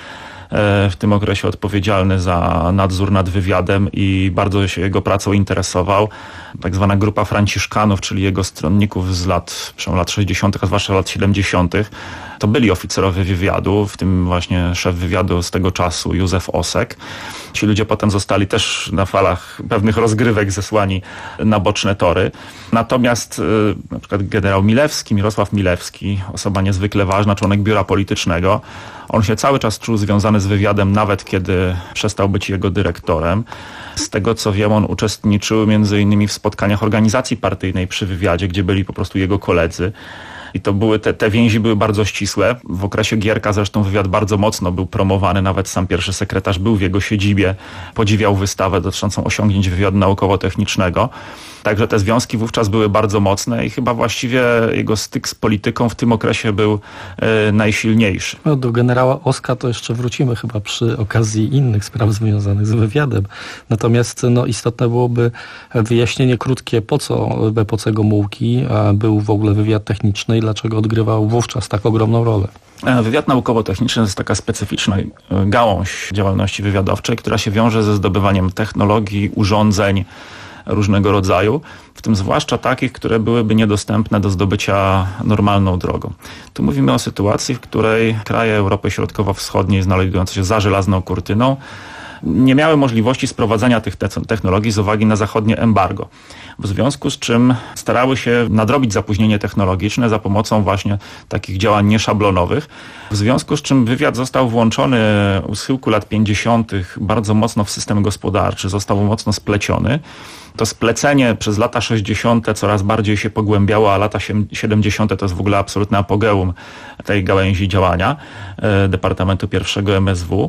w tym okresie odpowiedzialny za nadzór nad wywiadem i bardzo się jego pracą interesował. Tak zwana grupa Franciszkanów, czyli jego stronników z lat, lat sześćdziesiątych, a zwłaszcza lat siedemdziesiątych, to byli oficerowie wywiadu, w tym właśnie szef wywiadu z tego czasu, Józef Osek. Ci ludzie potem zostali też na falach pewnych rozgrywek zesłani na boczne tory. Natomiast na przykład generał Milewski, Mirosław Milewski, osoba niezwykle ważna, członek biura politycznego, on się cały czas czuł związany z wywiadem, nawet kiedy przestał być jego dyrektorem. Z tego co wiem, on uczestniczył między innymi w spotkaniach organizacji partyjnej przy wywiadzie, gdzie byli po prostu jego koledzy. I to były te, te więzi były bardzo ścisłe. W okresie Gierka zresztą wywiad bardzo mocno był promowany. Nawet sam pierwszy sekretarz był w jego siedzibie, podziwiał wystawę dotyczącą osiągnięć wywiadu naukowo-technicznego. Także te związki wówczas były bardzo mocne i chyba właściwie jego styk z polityką w tym okresie był e, najsilniejszy. No, do generała Oska to jeszcze wrócimy chyba przy okazji innych spraw związanych z wywiadem. Natomiast no, istotne byłoby wyjaśnienie krótkie, po co w epoce Gomułki był w ogóle wywiad techniczny i dlaczego odgrywał wówczas tak ogromną rolę. Wywiad naukowo-techniczny to jest taka specyficzna gałąź działalności wywiadowczej, która się wiąże ze zdobywaniem technologii, urządzeń różnego rodzaju, w tym zwłaszcza takich, które byłyby niedostępne do zdobycia normalną drogą. Tu mówimy o sytuacji, w której kraje Europy Środkowo-Wschodniej znajdujące się za żelazną kurtyną nie miały możliwości sprowadzania tych te- technologii z uwagi na zachodnie embargo. W związku z czym starały się nadrobić zapóźnienie technologiczne za pomocą właśnie takich działań nieszablonowych. W związku z czym wywiad został włączony u schyłku lat pięćdziesiątych bardzo mocno w system gospodarczy, został mocno spleciony. To splecenie przez lata sześćdziesiąte coraz bardziej się pogłębiało, a lata siedemdziesiąte to jest w ogóle absolutne apogeum tej gałęzi działania Departamentu Pierwszego M S W.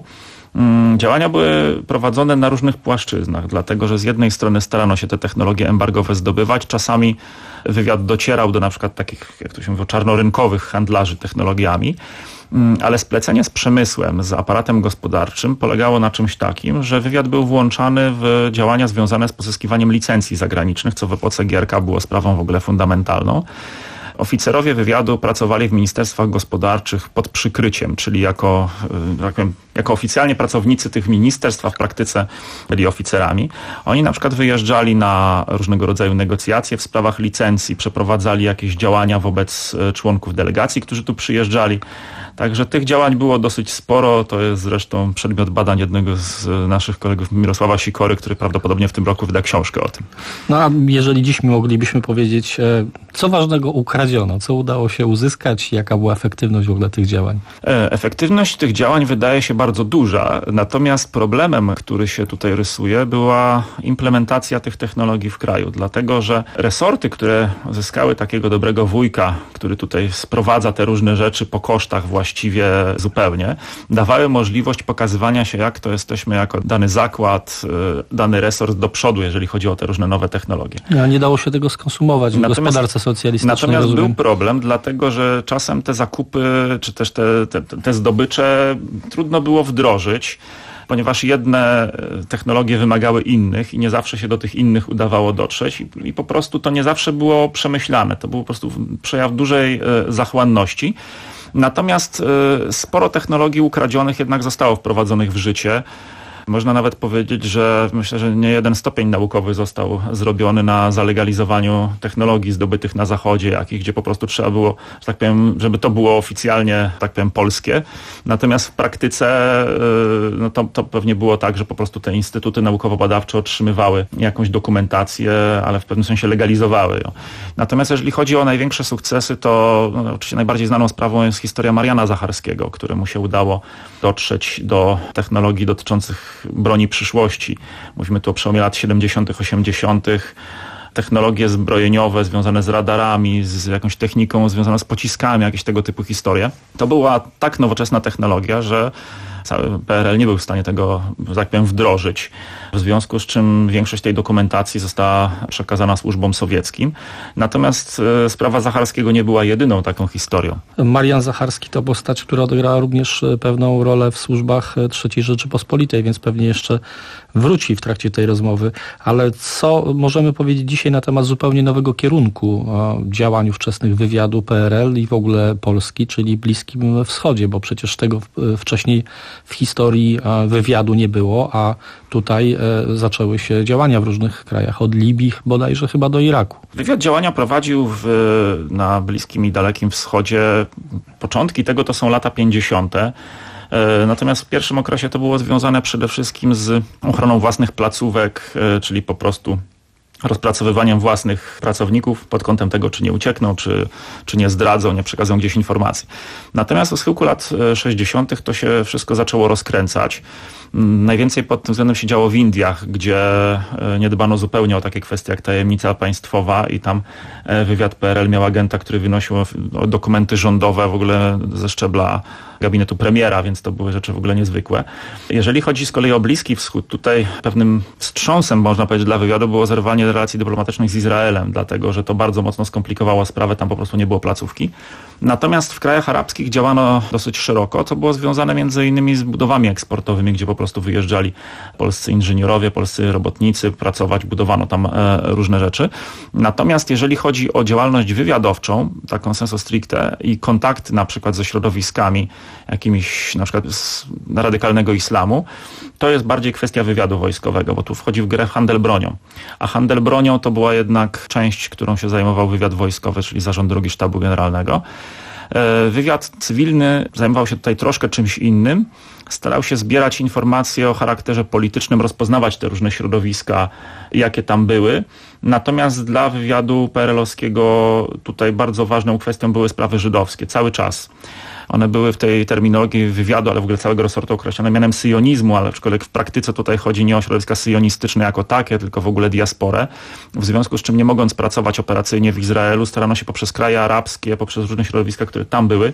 Działania były prowadzone na różnych płaszczyznach, dlatego że z jednej strony starano się te technologie embargowe zdobywać, czasami wywiad docierał do na przykład takich, jak to się mówi, czarnorynkowych handlarzy technologiami, ale splecenie z przemysłem, z aparatem gospodarczym polegało na czymś takim, że wywiad był włączany w działania związane z pozyskiwaniem licencji zagranicznych, co w epoce G R K było sprawą w ogóle fundamentalną. Oficerowie wywiadu pracowali w ministerstwach gospodarczych pod przykryciem, czyli jako, jak powiem, jako oficjalnie pracownicy tych ministerstw, a w praktyce byli oficerami. Oni na przykład wyjeżdżali na różnego rodzaju negocjacje w sprawach licencji, przeprowadzali jakieś działania wobec członków delegacji, którzy tu przyjeżdżali. Także tych działań było dosyć sporo. To jest zresztą przedmiot badań jednego z naszych kolegów, Mirosława Sikory, który prawdopodobnie w tym roku wyda książkę o tym. No a jeżeli dziś moglibyśmy powiedzieć, co ważnego ukradziono, co udało się uzyskać, jaka była efektywność w ogóle tych działań? Efektywność tych działań wydaje się bardzo duża, natomiast problemem, który się tutaj rysuje, była implementacja tych technologii w kraju, dlatego że resorty, które zyskały takiego dobrego wujka, który tutaj sprowadza te różne rzeczy po kosztach właściwie zupełnie, dawały możliwość pokazywania się, jak to jesteśmy jako dany zakład, dany resort do przodu, jeżeli chodzi o te różne nowe technologie. A nie dało się tego skonsumować w natomiast, gospodarce socjalistycznej. Natomiast rozumiem. Był problem, dlatego że czasem te zakupy, czy też te, te, te zdobycze trudno było wdrożyć, ponieważ jedne technologie wymagały innych i nie zawsze się do tych innych udawało dotrzeć i, i po prostu to nie zawsze było przemyślane. To był po prostu przejaw dużej zachłanności. Natomiast sporo technologii ukradzionych jednak zostało wprowadzonych w życie. Można nawet powiedzieć, że myślę, że nie jeden stopień naukowy został zrobiony na zalegalizowaniu technologii zdobytych na Zachodzie, jakich, gdzie po prostu trzeba było, że tak powiem, żeby to było oficjalnie, tak powiem, polskie. Natomiast w praktyce no to, to pewnie było tak, że po prostu te instytuty naukowo-badawcze otrzymywały jakąś dokumentację, ale w pewnym sensie legalizowały ją. Natomiast jeżeli chodzi o największe sukcesy, to no, oczywiście najbardziej znaną sprawą jest historia Mariana Zacharskiego, któremu się udało dotrzeć do technologii dotyczących broni przyszłości. Mówimy tu o przełomie lat siedemdziesiątych, osiemdziesiątych. Technologie zbrojeniowe związane z radarami, z jakąś techniką związaną z pociskami, jakieś tego typu historie. To była tak nowoczesna technologia, że cały P R L nie był w stanie tego, że tak powiem, wdrożyć. W związku z czym większość tej dokumentacji została przekazana służbom sowieckim. Natomiast e, sprawa Zacharskiego nie była jedyną taką historią. Marian Zacharski to postać, która odegrała również pewną rolę w służbach trzeciej Rzeczypospolitej, więc pewnie jeszcze wróci w trakcie tej rozmowy. Ale co możemy powiedzieć dzisiaj na temat zupełnie nowego kierunku działań ówczesnych wywiadu P R L i w ogóle Polski, czyli Bliskim Wschodzie, bo przecież tego wcześniej w historii wywiadu nie było, a tutaj zaczęły się działania w różnych krajach, od Libii bodajże chyba do Iraku. Wywiad działania prowadził w, na Bliskim i Dalekim Wschodzie. Początki tego to są lata pięćdziesiąte. Natomiast w pierwszym okresie to było związane przede wszystkim z ochroną własnych placówek, czyli po prostu rozpracowywaniem własnych pracowników pod kątem tego, czy nie uciekną, czy, czy nie zdradzą, nie przekazują gdzieś informacji. Natomiast w schyłku lat sześćdziesiątych to się wszystko zaczęło rozkręcać. Najwięcej pod tym względem się działo w Indiach, gdzie nie dbano zupełnie o takie kwestie jak tajemnica państwowa i tam wywiad P R L miał agenta, który wynosił dokumenty rządowe w ogóle ze szczebla gabinetu premiera, więc to były rzeczy w ogóle niezwykłe. Jeżeli chodzi z kolei o Bliski Wschód, tutaj pewnym wstrząsem, można powiedzieć, dla wywiadu było zerwanie relacji dyplomatycznych z Izraelem, dlatego że to bardzo mocno skomplikowało sprawę, tam po prostu nie było placówki. Natomiast w krajach arabskich działano dosyć szeroko, co było związane między innymi z budowami eksportowymi, gdzie po prostu wyjeżdżali polscy inżynierowie, polscy robotnicy pracować, budowano tam e, różne rzeczy. Natomiast jeżeli chodzi o działalność wywiadowczą, taką sensu stricte i kontakty na przykład ze środowiskami jakimiś na przykład z radykalnego islamu, to jest bardziej kwestia wywiadu wojskowego, bo tu wchodzi w grę handel bronią. A handel bronią to była jednak część, którą się zajmował wywiad wojskowy, czyli Zarząd Drogi Sztabu Generalnego. Wywiad cywilny zajmował się tutaj troszkę czymś innym. Starał się zbierać informacje o charakterze politycznym, rozpoznawać te różne środowiska, jakie tam były. Natomiast dla wywiadu P R L-owskiego tutaj bardzo ważną kwestią były sprawy żydowskie. Cały czas. One były w tej terminologii wywiadu, ale w ogóle całego resortu określone mianem syjonizmu, ale aczkolwiek w praktyce tutaj chodzi nie o środowiska syjonistyczne jako takie, tylko w ogóle diasporę. W związku z czym nie mogąc pracować operacyjnie w Izraelu, starano się poprzez kraje arabskie, poprzez różne środowiska, które tam były,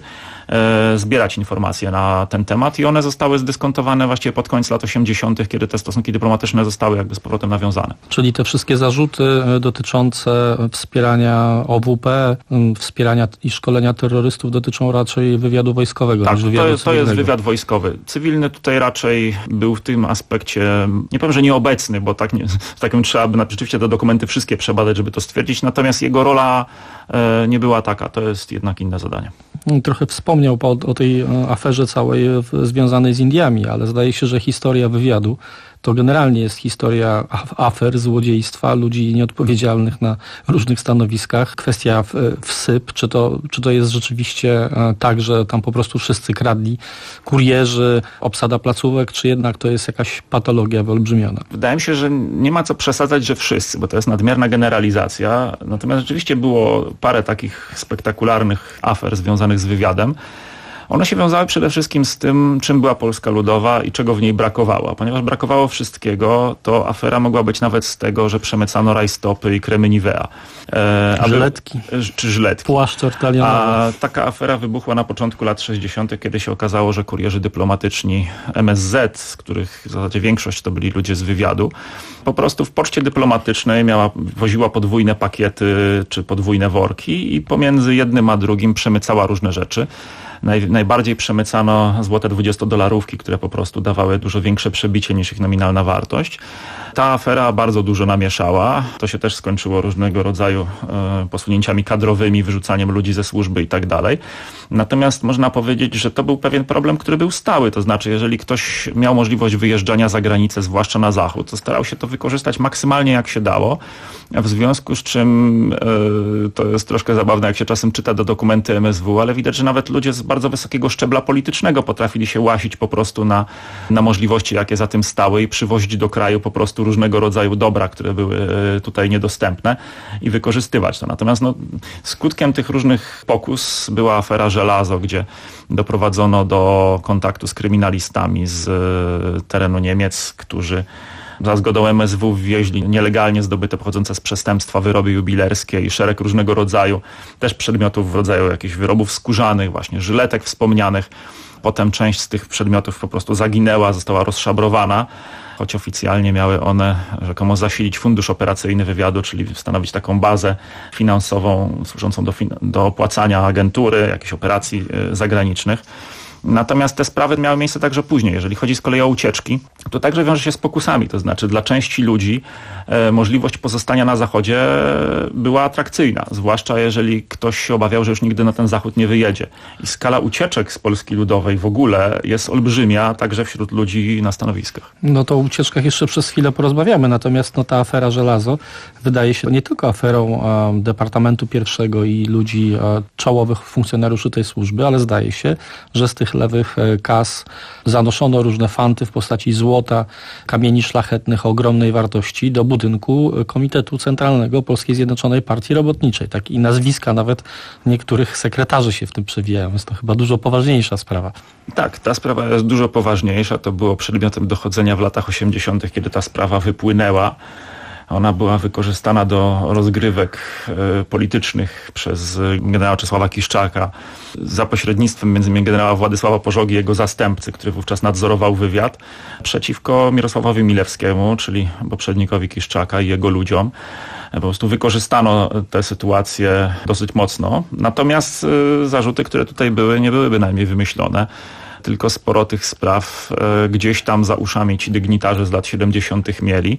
e, zbierać informacje na ten temat i one zostały zdyskontowane właściwie pod koniec lat osiemdziesiątych, kiedy te stosunki dyplomatyczne zostały jakby z powrotem nawiązane. Czyli te wszystkie zarzuty dotyczące wspierania O W P, wspierania i szkolenia terrorystów dotyczą raczej wywiadu wojskowego tak, niż wywiadu to, to jest wywiad wojskowy. Cywilny tutaj raczej był w tym aspekcie, nie powiem, że nieobecny, bo tak, nie, takim trzeba by rzeczywiście te dokumenty wszystkie przebadać, żeby to stwierdzić, natomiast jego rola e, nie była taka. To jest jednak inne zadanie. Trochę wspomniał Pan o tej aferze całej związanej z Indiami, ale zdaje się, że historia wywiadu to generalnie jest historia afer, złodziejstwa, ludzi nieodpowiedzialnych na różnych stanowiskach. Kwestia wsyp, czy to, czy to jest rzeczywiście tak, że tam po prostu wszyscy kradli, kurierzy, obsada placówek, czy jednak to jest jakaś patologia wyolbrzymiona? Wydaje mi się, że nie ma co przesadzać, że wszyscy, bo to jest nadmierna generalizacja. Natomiast rzeczywiście było parę takich spektakularnych afer związanych z wywiadem. One się wiązały przede wszystkim z tym, czym była Polska Ludowa i czego w niej brakowało. A ponieważ brakowało wszystkiego, to afera mogła być nawet z tego, że przemycano rajstopy i kremy Nivea. E, żyletki. Czy żyletki. Płaszcze ortalianowe. A taka afera wybuchła na początku lat sześćdziesiątych, kiedy się okazało, że kurierzy dyplomatyczni M S Z, z których w zasadzie większość to byli ludzie z wywiadu, po prostu w poczcie dyplomatycznej miała, woziła podwójne pakiety czy podwójne worki i pomiędzy jednym a drugim przemycała różne rzeczy. Naj, najbardziej przemycano złote dwudziestodolarówki, które po prostu dawały dużo większe przebicie niż ich nominalna wartość. Ta afera bardzo dużo namieszała. To się też skończyło różnego rodzaju e, posunięciami kadrowymi, wyrzucaniem ludzi ze służby i tak dalej. Natomiast można powiedzieć, że to był pewien problem, który był stały. To znaczy, jeżeli ktoś miał możliwość wyjeżdżania za granicę, zwłaszcza na zachód, to starał się to wykorzystać maksymalnie jak się dało. W związku z czym e, to jest troszkę zabawne, jak się czasem czyta do dokumenty M S W, ale widać, że nawet ludzie z bardzo wysokiego szczebla politycznego potrafili się łasić po prostu na, na możliwości, jakie za tym stały i przywozić do kraju po prostu różnego rodzaju dobra, które były tutaj niedostępne i wykorzystywać to. Natomiast no, skutkiem tych różnych pokus była afera Żelazo, gdzie doprowadzono do kontaktu z kryminalistami z terenu Niemiec, którzy za zgodą M S W wwieźli nielegalnie zdobyte pochodzące z przestępstwa wyroby jubilerskie i szereg różnego rodzaju też przedmiotów w rodzaju jakichś wyrobów skórzanych, właśnie żyletek wspomnianych. Potem część z tych przedmiotów po prostu zaginęła, została rozszabrowana, choć oficjalnie miały one rzekomo zasilić fundusz operacyjny wywiadu, czyli stanowić taką bazę finansową służącą do, fin- do opłacania agentury, jakichś operacji y, zagranicznych. Natomiast te sprawy miały miejsce także później. Jeżeli chodzi z kolei o ucieczki, to także wiąże się z pokusami. To znaczy dla części ludzi e, możliwość pozostania na Zachodzie była atrakcyjna. Zwłaszcza jeżeli ktoś się obawiał, że już nigdy na ten Zachód nie wyjedzie. I skala ucieczek z Polski Ludowej w ogóle jest olbrzymia, także wśród ludzi na stanowiskach. No to o ucieczkach jeszcze przez chwilę porozmawiamy. Natomiast no, ta afera Żelazo wydaje się nie tylko aferą e, Departamentu Pierwszego i ludzi, e, czołowych funkcjonariuszy tej służby, ale zdaje się, że z tych lewych kas zanoszono różne fanty w postaci złota, kamieni szlachetnych o ogromnej wartości do budynku Komitetu Centralnego Polskiej Zjednoczonej Partii Robotniczej. Tak i nazwiska nawet niektórych sekretarzy się w tym przewijają. Jest to chyba dużo poważniejsza sprawa. Tak, ta sprawa jest dużo poważniejsza. To było przedmiotem dochodzenia w latach osiemdziesiątych, kiedy ta sprawa wypłynęła. Ona była wykorzystana do rozgrywek y, politycznych przez generała Czesława Kiszczaka za pośrednictwem między innymi generała Władysława Pożogi, jego zastępcy, który wówczas nadzorował wywiad, przeciwko Mirosławowi Milewskiemu, czyli poprzednikowi Kiszczaka i jego ludziom. Po prostu wykorzystano tę sytuację dosyć mocno. Natomiast y, zarzuty, które tutaj były, nie były bynajmniej wymyślone. Tylko sporo tych spraw e, gdzieś tam za uszami ci dygnitarze z lat siedemdziesiątych mieli.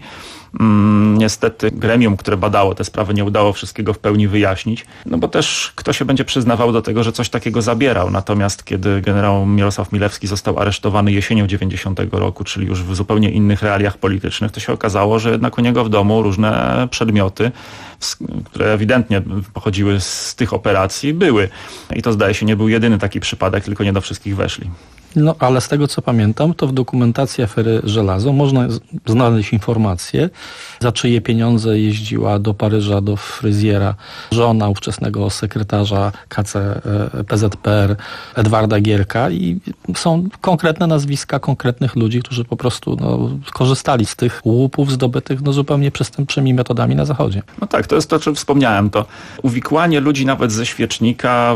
Mm, niestety gremium, które badało te sprawy, nie udało wszystkiego w pełni wyjaśnić, no bo też kto się będzie przyznawał do tego, że coś takiego zabierał. Natomiast kiedy generał Mirosław Milewski został aresztowany jesienią dziewięćdziesiątego roku, czyli już w zupełnie innych realiach politycznych, to się okazało, że jednak u niego w domu różne przedmioty, które ewidentnie pochodziły z tych operacji, były. I to zdaje się nie był jedyny taki przypadek, tylko nie do wszystkich weszli. No, ale z tego co pamiętam, to w dokumentacji afery Żelazo można z- znaleźć informację, za czyje pieniądze jeździła do Paryża, do fryzjera żona ówczesnego sekretarza K C P Z P R Edwarda Gierka i są konkretne nazwiska konkretnych ludzi, którzy po prostu no, korzystali z tych łupów zdobytych no, zupełnie przestępczymi metodami na Zachodzie. No tak, to jest to, o czym wspomniałem. To uwikłanie ludzi nawet ze świecznika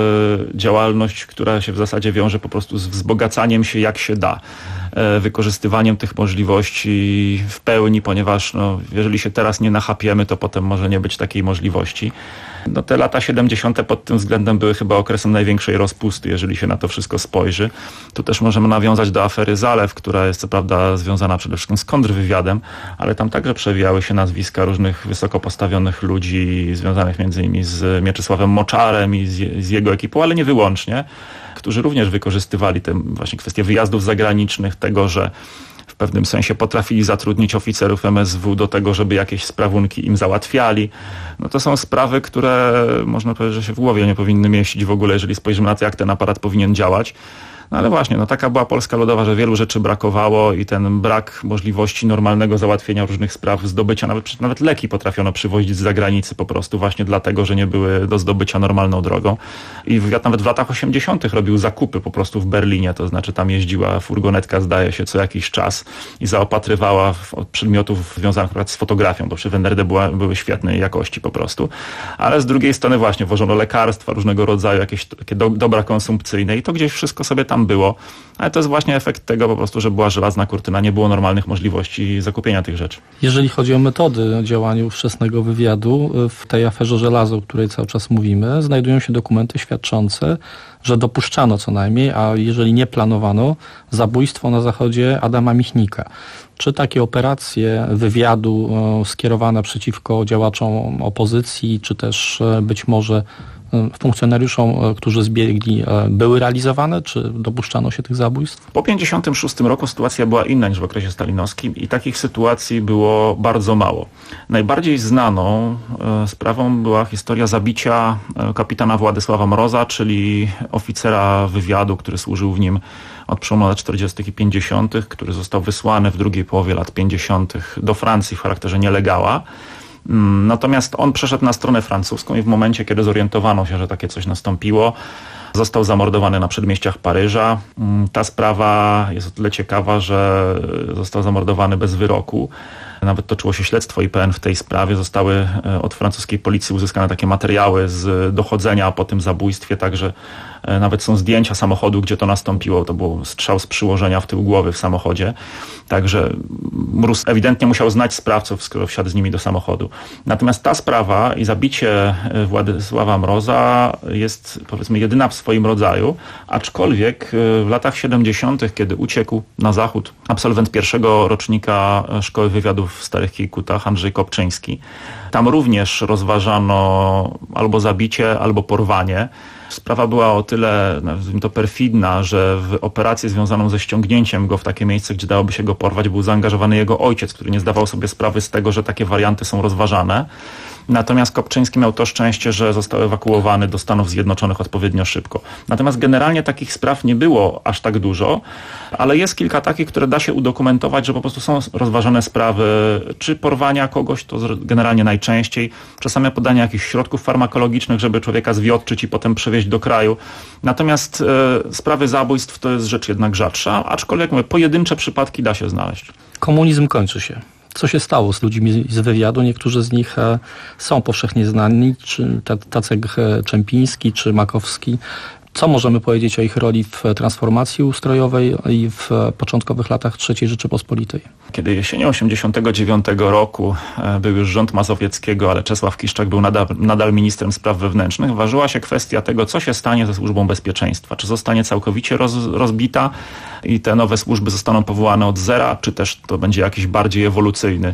w działalność, która się w zasadzie wiąże po prostu z wzbogacaniem się jak się da. Wykorzystywaniem tych możliwości w pełni, ponieważ no, jeżeli się teraz nie nachapiemy, to potem może nie być takiej możliwości. No, te lata siedemdziesiąte pod tym względem były chyba okresem największej rozpusty, jeżeli się na to wszystko spojrzy. Tu też możemy nawiązać do afery Zalew, która jest co prawda związana przede wszystkim z kontrwywiadem, ale tam także przewijały się nazwiska różnych wysoko postawionych ludzi związanych między innymi z Mieczysławem Moczarem i z, z jego ekipą, ale nie wyłącznie, którzy również wykorzystywali te właśnie kwestie wyjazdów zagranicznych, tego, że w pewnym sensie potrafili zatrudnić oficerów M S W do tego, żeby jakieś sprawunki im załatwiali. No to są sprawy, które można powiedzieć, że się w głowie nie powinny mieścić w ogóle, jeżeli spojrzymy na to, jak ten aparat powinien działać. No ale właśnie, no taka była Polska Ludowa, że wielu rzeczy brakowało i ten brak możliwości normalnego załatwienia różnych spraw, zdobycia, nawet, nawet leki potrafiono przywozić z zagranicy po prostu właśnie dlatego, że nie były do zdobycia normalną drogą. I wywiad nawet w latach osiemdziesiątych robił zakupy po prostu w Berlinie, to znaczy tam jeździła furgonetka, zdaje się, co jakiś czas i zaopatrywała w przedmiotów związanych akurat z fotografią, bo przy W N R D była, były świetnej jakości po prostu. Ale z drugiej strony właśnie wożono lekarstwa, różnego rodzaju jakieś takie do, dobra konsumpcyjne i to gdzieś wszystko sobie tam było, ale to jest właśnie efekt tego po prostu, że była żelazna kurtyna, nie było normalnych możliwości zakupienia tych rzeczy. Jeżeli chodzi o metody działania ówczesnego wywiadu, w tej aferze Żelazo, o której cały czas mówimy, znajdują się dokumenty świadczące, że dopuszczano co najmniej, a jeżeli nie planowano, zabójstwo na zachodzie Adama Michnika. Czy takie operacje wywiadu skierowane przeciwko działaczom opozycji, czy też być może funkcjonariuszom, którzy zbiegli, były realizowane? Czy dopuszczano się tych zabójstw? Po pięćdziesiątym szóstym roku sytuacja była inna niż w okresie stalinowskim i takich sytuacji było bardzo mało. Najbardziej znaną sprawą była historia zabicia kapitana Władysława Mroza, czyli oficera wywiadu, który służył w nim od przełomu lat czterdziestych i pięćdziesiątych, który został wysłany w drugiej połowie lat pięćdziesiątych do Francji w charakterze nielegała. Natomiast on przeszedł na stronę francuską i w momencie, kiedy zorientowano się, że takie coś nastąpiło, został zamordowany na przedmieściach Paryża. Ta sprawa jest o tyle ciekawa, że został zamordowany bez wyroku. Nawet toczyło się śledztwo I P N w tej sprawie. Zostały od francuskiej policji uzyskane takie materiały z dochodzenia po tym zabójstwie, także nawet są zdjęcia samochodu, gdzie to nastąpiło. To był strzał z przyłożenia w tył głowy w samochodzie. Także Mróz ewidentnie musiał znać sprawców, skoro wsiadł z nimi do samochodu. Natomiast ta sprawa i zabicie Władysława Mroza jest, powiedzmy, jedyna w swoim rodzaju, aczkolwiek w latach siedemdziesiątych, kiedy uciekł na zachód absolwent pierwszego rocznika Szkoły Wywiadów w Starych Kiejkutach, Andrzej Kopczyński, tam również rozważano albo zabicie, albo porwanie. Sprawa była o tyle, nazwijmy to, perfidna, że w operację związaną ze ściągnięciem go w takie miejsce, gdzie dałoby się go porwać, był zaangażowany jego ojciec, który nie zdawał sobie sprawy z tego, że takie warianty są rozważane. Natomiast Kopczyński miał to szczęście, że został ewakuowany do Stanów Zjednoczonych odpowiednio szybko. Natomiast generalnie takich spraw nie było aż tak dużo, ale jest kilka takich, które da się udokumentować, że po prostu są rozważane sprawy, czy porwania kogoś, to generalnie najczęściej, czasami podania jakichś środków farmakologicznych, żeby człowieka zwiotczyć i potem przewieźć do kraju. Natomiast e, sprawy zabójstw to jest rzecz jednak rzadsza, aczkolwiek mówię, pojedyncze przypadki da się znaleźć. Komunizm kończy się. Co się stało z ludźmi z wywiadu? Niektórzy z nich są powszechnie znani, czy tacy Czempiński, czy Makowski. Co możemy powiedzieć o ich roli w transformacji ustrojowej i w początkowych latach trzeciej Rzeczypospolitej? Kiedy jesienią osiemdziesiątego dziewiątego roku był już rząd Mazowieckiego, ale Czesław Kiszczak był nadal, nadal ministrem spraw wewnętrznych, ważyła się kwestia tego, co się stanie ze Służbą Bezpieczeństwa. Czy zostanie całkowicie roz, rozbita i te nowe służby zostaną powołane od zera, czy też to będzie jakiś bardziej ewolucyjny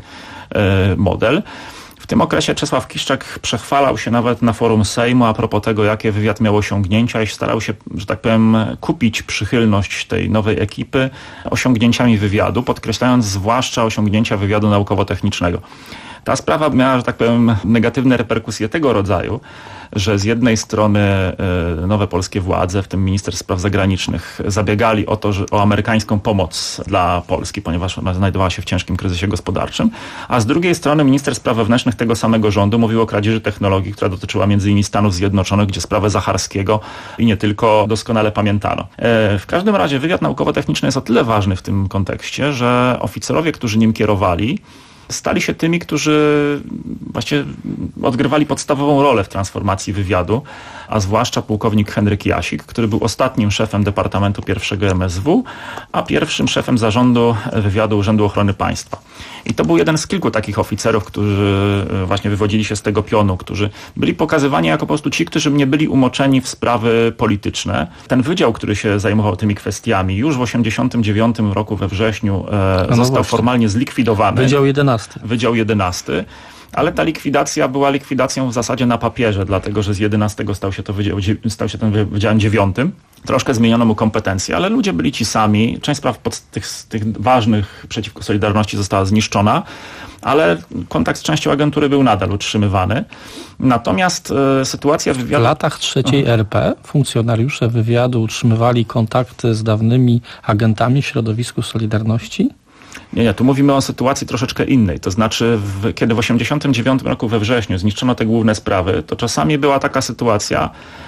e, model. W tym okresie Czesław Kiszczak przechwalał się nawet na forum Sejmu a propos tego, jakie wywiad miał osiągnięcia i starał się, że tak powiem, kupić przychylność tej nowej ekipy osiągnięciami wywiadu, podkreślając zwłaszcza osiągnięcia wywiadu naukowo-technicznego. Ta sprawa miała, że tak powiem, negatywne reperkusje tego rodzaju, że z jednej strony nowe polskie władze, w tym minister spraw zagranicznych, zabiegali o to, że, o amerykańską pomoc dla Polski, ponieważ ona znajdowała się w ciężkim kryzysie gospodarczym, a z drugiej strony minister spraw wewnętrznych tego samego rządu mówił o kradzieży technologii, która dotyczyła między innymi Stanów Zjednoczonych, gdzie sprawę Zacharskiego i nie tylko doskonale pamiętano. W każdym razie wywiad naukowo-techniczny jest o tyle ważny w tym kontekście, że oficerowie, którzy nim kierowali, stali się tymi, którzy właściwie odgrywali podstawową rolę w transformacji wywiadu, a zwłaszcza pułkownik Henryk Jasik, który był ostatnim szefem Departamentu pierwszego M S W, a pierwszym szefem zarządu wywiadu Urzędu Ochrony Państwa. I to był jeden z kilku takich oficerów, którzy właśnie wywodzili się z tego pionu, którzy byli pokazywani jako po prostu ci, którzy nie byli umoczeni w sprawy polityczne. Ten wydział, który się zajmował tymi kwestiami, już w osiemdziesiątym dziewiątym roku we wrześniu e, no został właśnie formalnie zlikwidowany. Wydział jedenasty. Wydział jedenasty. Ale ta likwidacja była likwidacją w zasadzie na papierze, dlatego że z jedenastego stał się to wydział, stał się ten wydziałem dziewiątym. Troszkę zmieniono mu kompetencje, ale ludzie byli ci sami. Część spraw pod tych, tych ważnych przeciwko Solidarności została zniszczona, ale kontakt z częścią agentury był nadal utrzymywany. Natomiast e, sytuacja wywiadu... W latach trzeciej R P funkcjonariusze wywiadu utrzymywali kontakty z dawnymi agentami w środowisku Solidarności? Nie, nie, tu mówimy o sytuacji troszeczkę innej. To znaczy, w, kiedy w osiemdziesiątym dziewiątym roku we wrześniu zniszczono te główne sprawy, to czasami była taka sytuacja,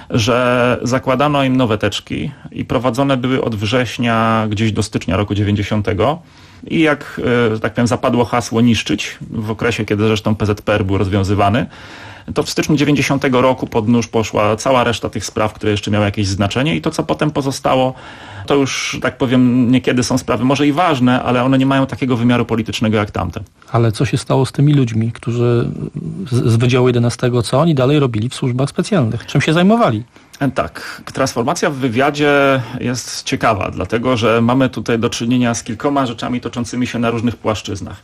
że zakładano im nowe teczki i prowadzone były od września gdzieś do stycznia roku dziewięćdziesiątego. I jak, że tak powiem, zapadło hasło niszczyć, w okresie, kiedy zresztą P Z P R był rozwiązywany, to w styczniu dziewięćdziesiątego roku pod nóż poszła cała reszta tych spraw, które jeszcze miały jakieś znaczenie i to, co potem pozostało, to już, tak powiem, niekiedy są sprawy może i ważne, ale one nie mają takiego wymiaru politycznego jak tamte. Ale co się stało z tymi ludźmi, którzy z, z Wydziału jedenastego, co oni dalej robili w służbach specjalnych? Czym się zajmowali? Tak, transformacja w wywiadzie jest ciekawa, dlatego że mamy tutaj do czynienia z kilkoma rzeczami toczącymi się na różnych płaszczyznach.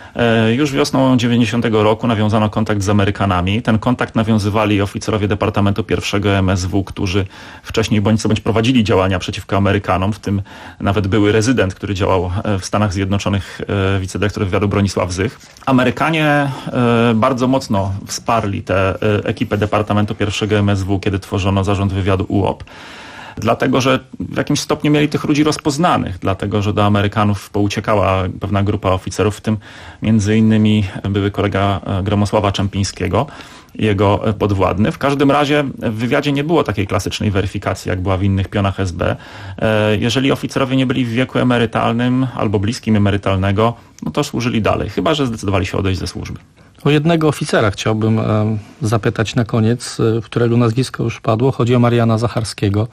Już wiosną dziewięćdziesiątego roku nawiązano kontakt z Amerykanami. Ten kontakt nawiązywali oficerowie Departamentu pierwszego M S W, którzy wcześniej bądź co bądź prowadzili działania przeciwko Amerykanom, w tym nawet były rezydent, który działał w Stanach Zjednoczonych, wicedyrektor wywiadu Bronisław Zych. Amerykanie bardzo mocno wsparli tę ekipę Departamentu pierwszego M S W, kiedy tworzono zarząd wywiadu U O P. Dlatego, że w jakimś stopniu mieli tych ludzi rozpoznanych, dlatego, że do Amerykanów pouciekała pewna grupa oficerów, w tym między innymi były kolega Gromosława Czempińskiego, jego podwładny. W każdym razie w wywiadzie nie było takiej klasycznej weryfikacji, jak była w innych pionach S B. Jeżeli oficerowie nie byli w wieku emerytalnym albo bliskim emerytalnego, no to służyli dalej, chyba że zdecydowali się odejść ze służby. O jednego oficera chciałbym e, zapytać na koniec, e, którego nazwisko już padło. Chodzi o Mariana Zacharskiego.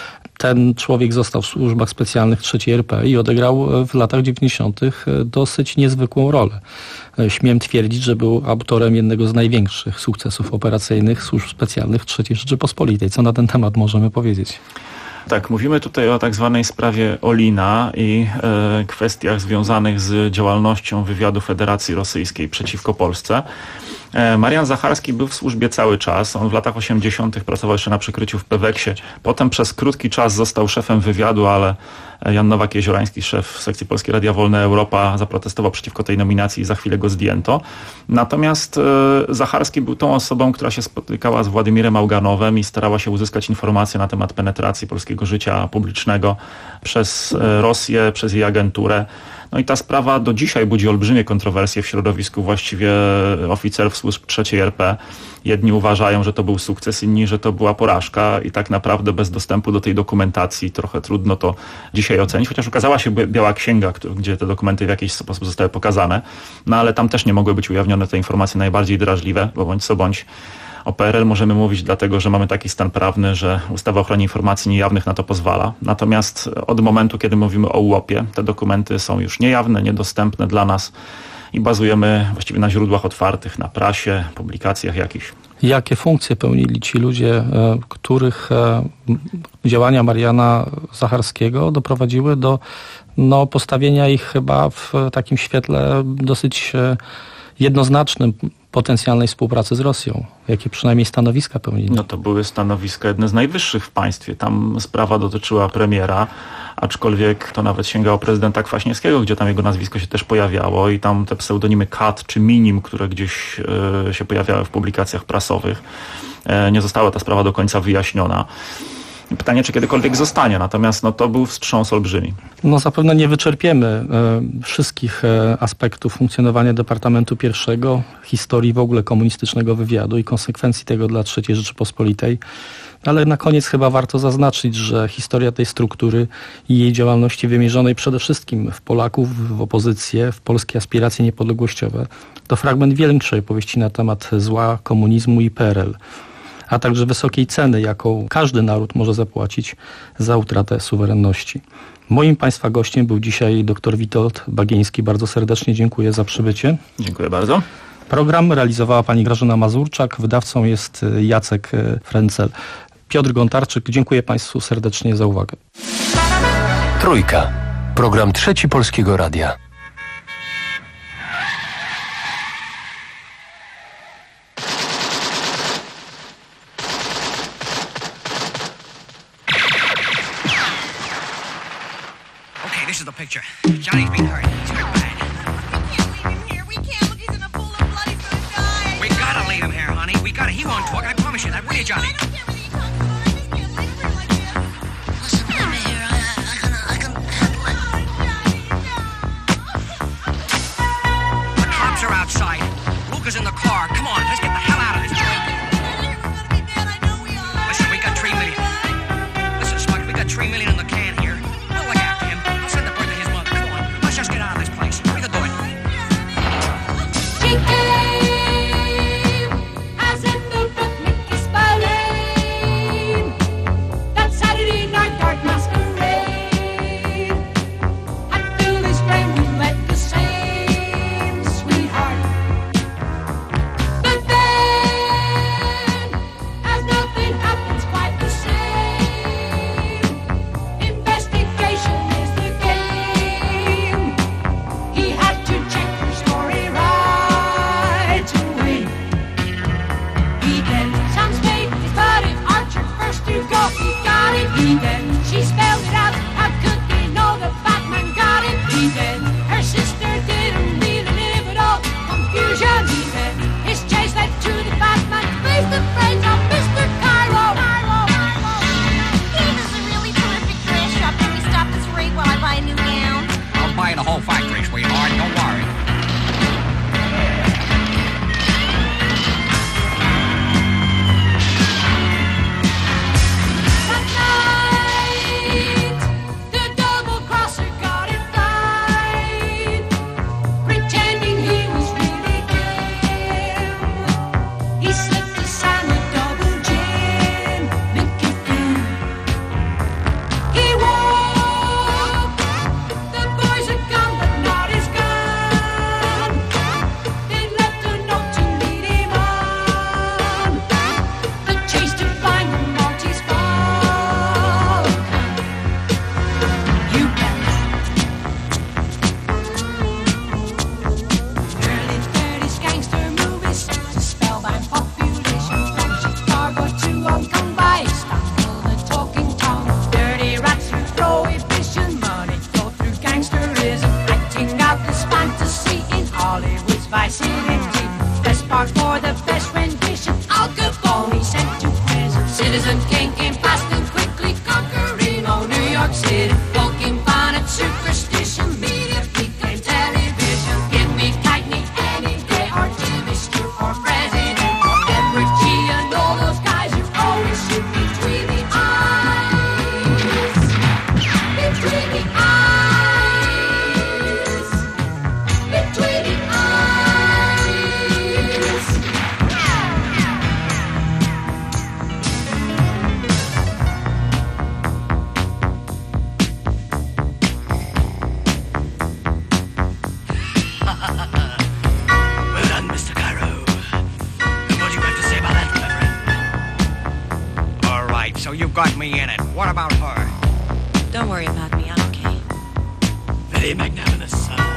Ten człowiek został w służbach specjalnych trzeciej R P i odegrał w latach dziewięćdziesiątych dosyć niezwykłą rolę. E, śmiem twierdzić, że był autorem jednego z największych sukcesów operacyjnych służb specjalnych trzeciej Rzeczypospolitej. Co na ten temat możemy powiedzieć? Tak, mówimy tutaj o tak zwanej sprawie Olina i e, kwestiach związanych z działalnością wywiadu Federacji Rosyjskiej przeciwko Polsce. E, Marian Zacharski był w służbie cały czas. On w latach osiemdziesiątych pracował jeszcze na przykryciu w Peweksie. Potem przez krótki czas został szefem wywiadu, ale Jan Nowak-Jeziorański, szef sekcji Polskiej Radia Wolna Europa, zaprotestował przeciwko tej nominacji i za chwilę go zdjęto. Natomiast e, Zacharski był tą osobą, która się spotykała z Władimirem Auganowem i starała się uzyskać informacje na temat penetracji polskiego życia publicznego przez Rosję, przez jej agenturę. No i ta sprawa do dzisiaj budzi olbrzymie kontrowersje w środowisku właściwie oficerów służb trzeciej R P. Jedni uważają, że to był sukces, inni, że to była porażka i tak naprawdę bez dostępu do tej dokumentacji trochę trudno to dzisiaj ocenić, chociaż ukazała się biała księga, gdzie te dokumenty w jakiś sposób zostały pokazane, no ale tam też nie mogły być ujawnione te informacje najbardziej drażliwe, bo bądź co bądź o P R L możemy mówić dlatego, że mamy taki stan prawny, że ustawa o ochronie informacji niejawnych na to pozwala. Natomiast od momentu, kiedy mówimy o U O P-ie, te dokumenty są już niejawne, niedostępne dla nas i bazujemy właściwie na źródłach otwartych, na prasie, publikacjach jakichś. Jakie funkcje pełnili ci ludzie, których działania Mariana Zacharskiego doprowadziły do no, postawienia ich chyba w takim świetle dosyć jednoznacznym potencjalnej współpracy z Rosją? Jakie przynajmniej stanowiska pełnili? No to były stanowiska jedne z najwyższych w państwie. Tam sprawa dotyczyła premiera, aczkolwiek to nawet sięgało prezydenta Kwaśniewskiego, gdzie tam jego nazwisko się też pojawiało i tam te pseudonimy Kat czy Minim, które gdzieś y, się pojawiały w publikacjach prasowych. nie została ta sprawa do końca wyjaśniona. Pytanie, czy kiedykolwiek zostanie, natomiast no, to był wstrząs olbrzymi. No zapewne nie wyczerpiemy e, wszystkich e, aspektów funkcjonowania Departamentu Pierwszego, historii w ogóle komunistycznego wywiadu i konsekwencji tego dla trzeciej Rzeczypospolitej. Ale na koniec chyba warto zaznaczyć, że historia tej struktury i jej działalności wymierzonej przede wszystkim w Polaków, w opozycję, w polskie aspiracje niepodległościowe to fragment większej opowieści na temat zła, komunizmu i P R L, a także wysokiej ceny, jaką każdy naród może zapłacić za utratę suwerenności. Moim Państwa gościem był dzisiaj dr Witold Bagieński. Bardzo serdecznie dziękuję za przybycie. Dziękuję bardzo. Program realizowała pani Grażyna Mazurczak, wydawcą jest Jacek Frencel. Piotr Gontarczyk, dziękuję Państwu serdecznie za uwagę. Trójka. Program Trzeci Polskiego Radia. Okay, this is the picture. Johnny's been hurt. It's very bad. We can't leave him here. We can't. Look, he's in a pool of blood. He's gonna die. We gotta leave him here, honey. We gotta. He won't talk. I promise you that. Will you, Johnny? I don't care what he talks about. I just can't leave him here like this. Listen, leave me here. I, I can, I can handle it. Oh, Johnny, no. The cops are outside. Luca's in the car. Come on, let's get the hell out of this place. We're gonna be dead. I know we are. Listen, we got three million. Listen, Spike, we got three million in the can here. We'll look after him. I'll send the bird to his mother. Come on, let's just get out of this place. We can do it. She came as in the book Mickey Spillane, that Saturday night dark masquerade. At Philly's Green we met the same sweetheart. But then, as nothing happens quite the same, investigation is the game. He had to check her story right away. He did. Sounds fake, but if Archer first to go, he got it. He did. She spelled it out. How could they know the Batman got it? He did. Her sister didn't really live at all. Confusion. He did. His chase led to the Batman. Face the brains of Mister Cairo. Cairo. This is a really terrific dress shop. Can we stop this raid while I buy a new gown? I'll buy the whole factory, sweetheart. Don't worry. That night, the double crosser got it right, pretending he was really game. He slipped a salad double gin, Mickey Foo. He walked, the boys had gone, but not his gun. They left a note to lead him on, the chase to find the Maltese Falcon. You bet. Early thirties gangster movies set to spellbound population from Chicago to Hong Kong by Istanbul, the talking tongue. Dirty rats through prohibition, money flow through gangsterism, acting out this fantasy in Hollywood's vicinity. Best part for the best rendition, Al Capone sent to prison. Citizen King came fast and quickly conquering all New York City. Walking bonnet, superstition, media became television. Give me Cagney any day, or Jimmy Stewart for president, or Edward G and all those guys who always shoot between the eyes. Between the eyes. Between the eyes. Well done, Mister Cairo. And what do you have to say about that, Reverend? All right, so you got me in it. What about her? Don't worry about me, I'm okay. Very magnanimous, son.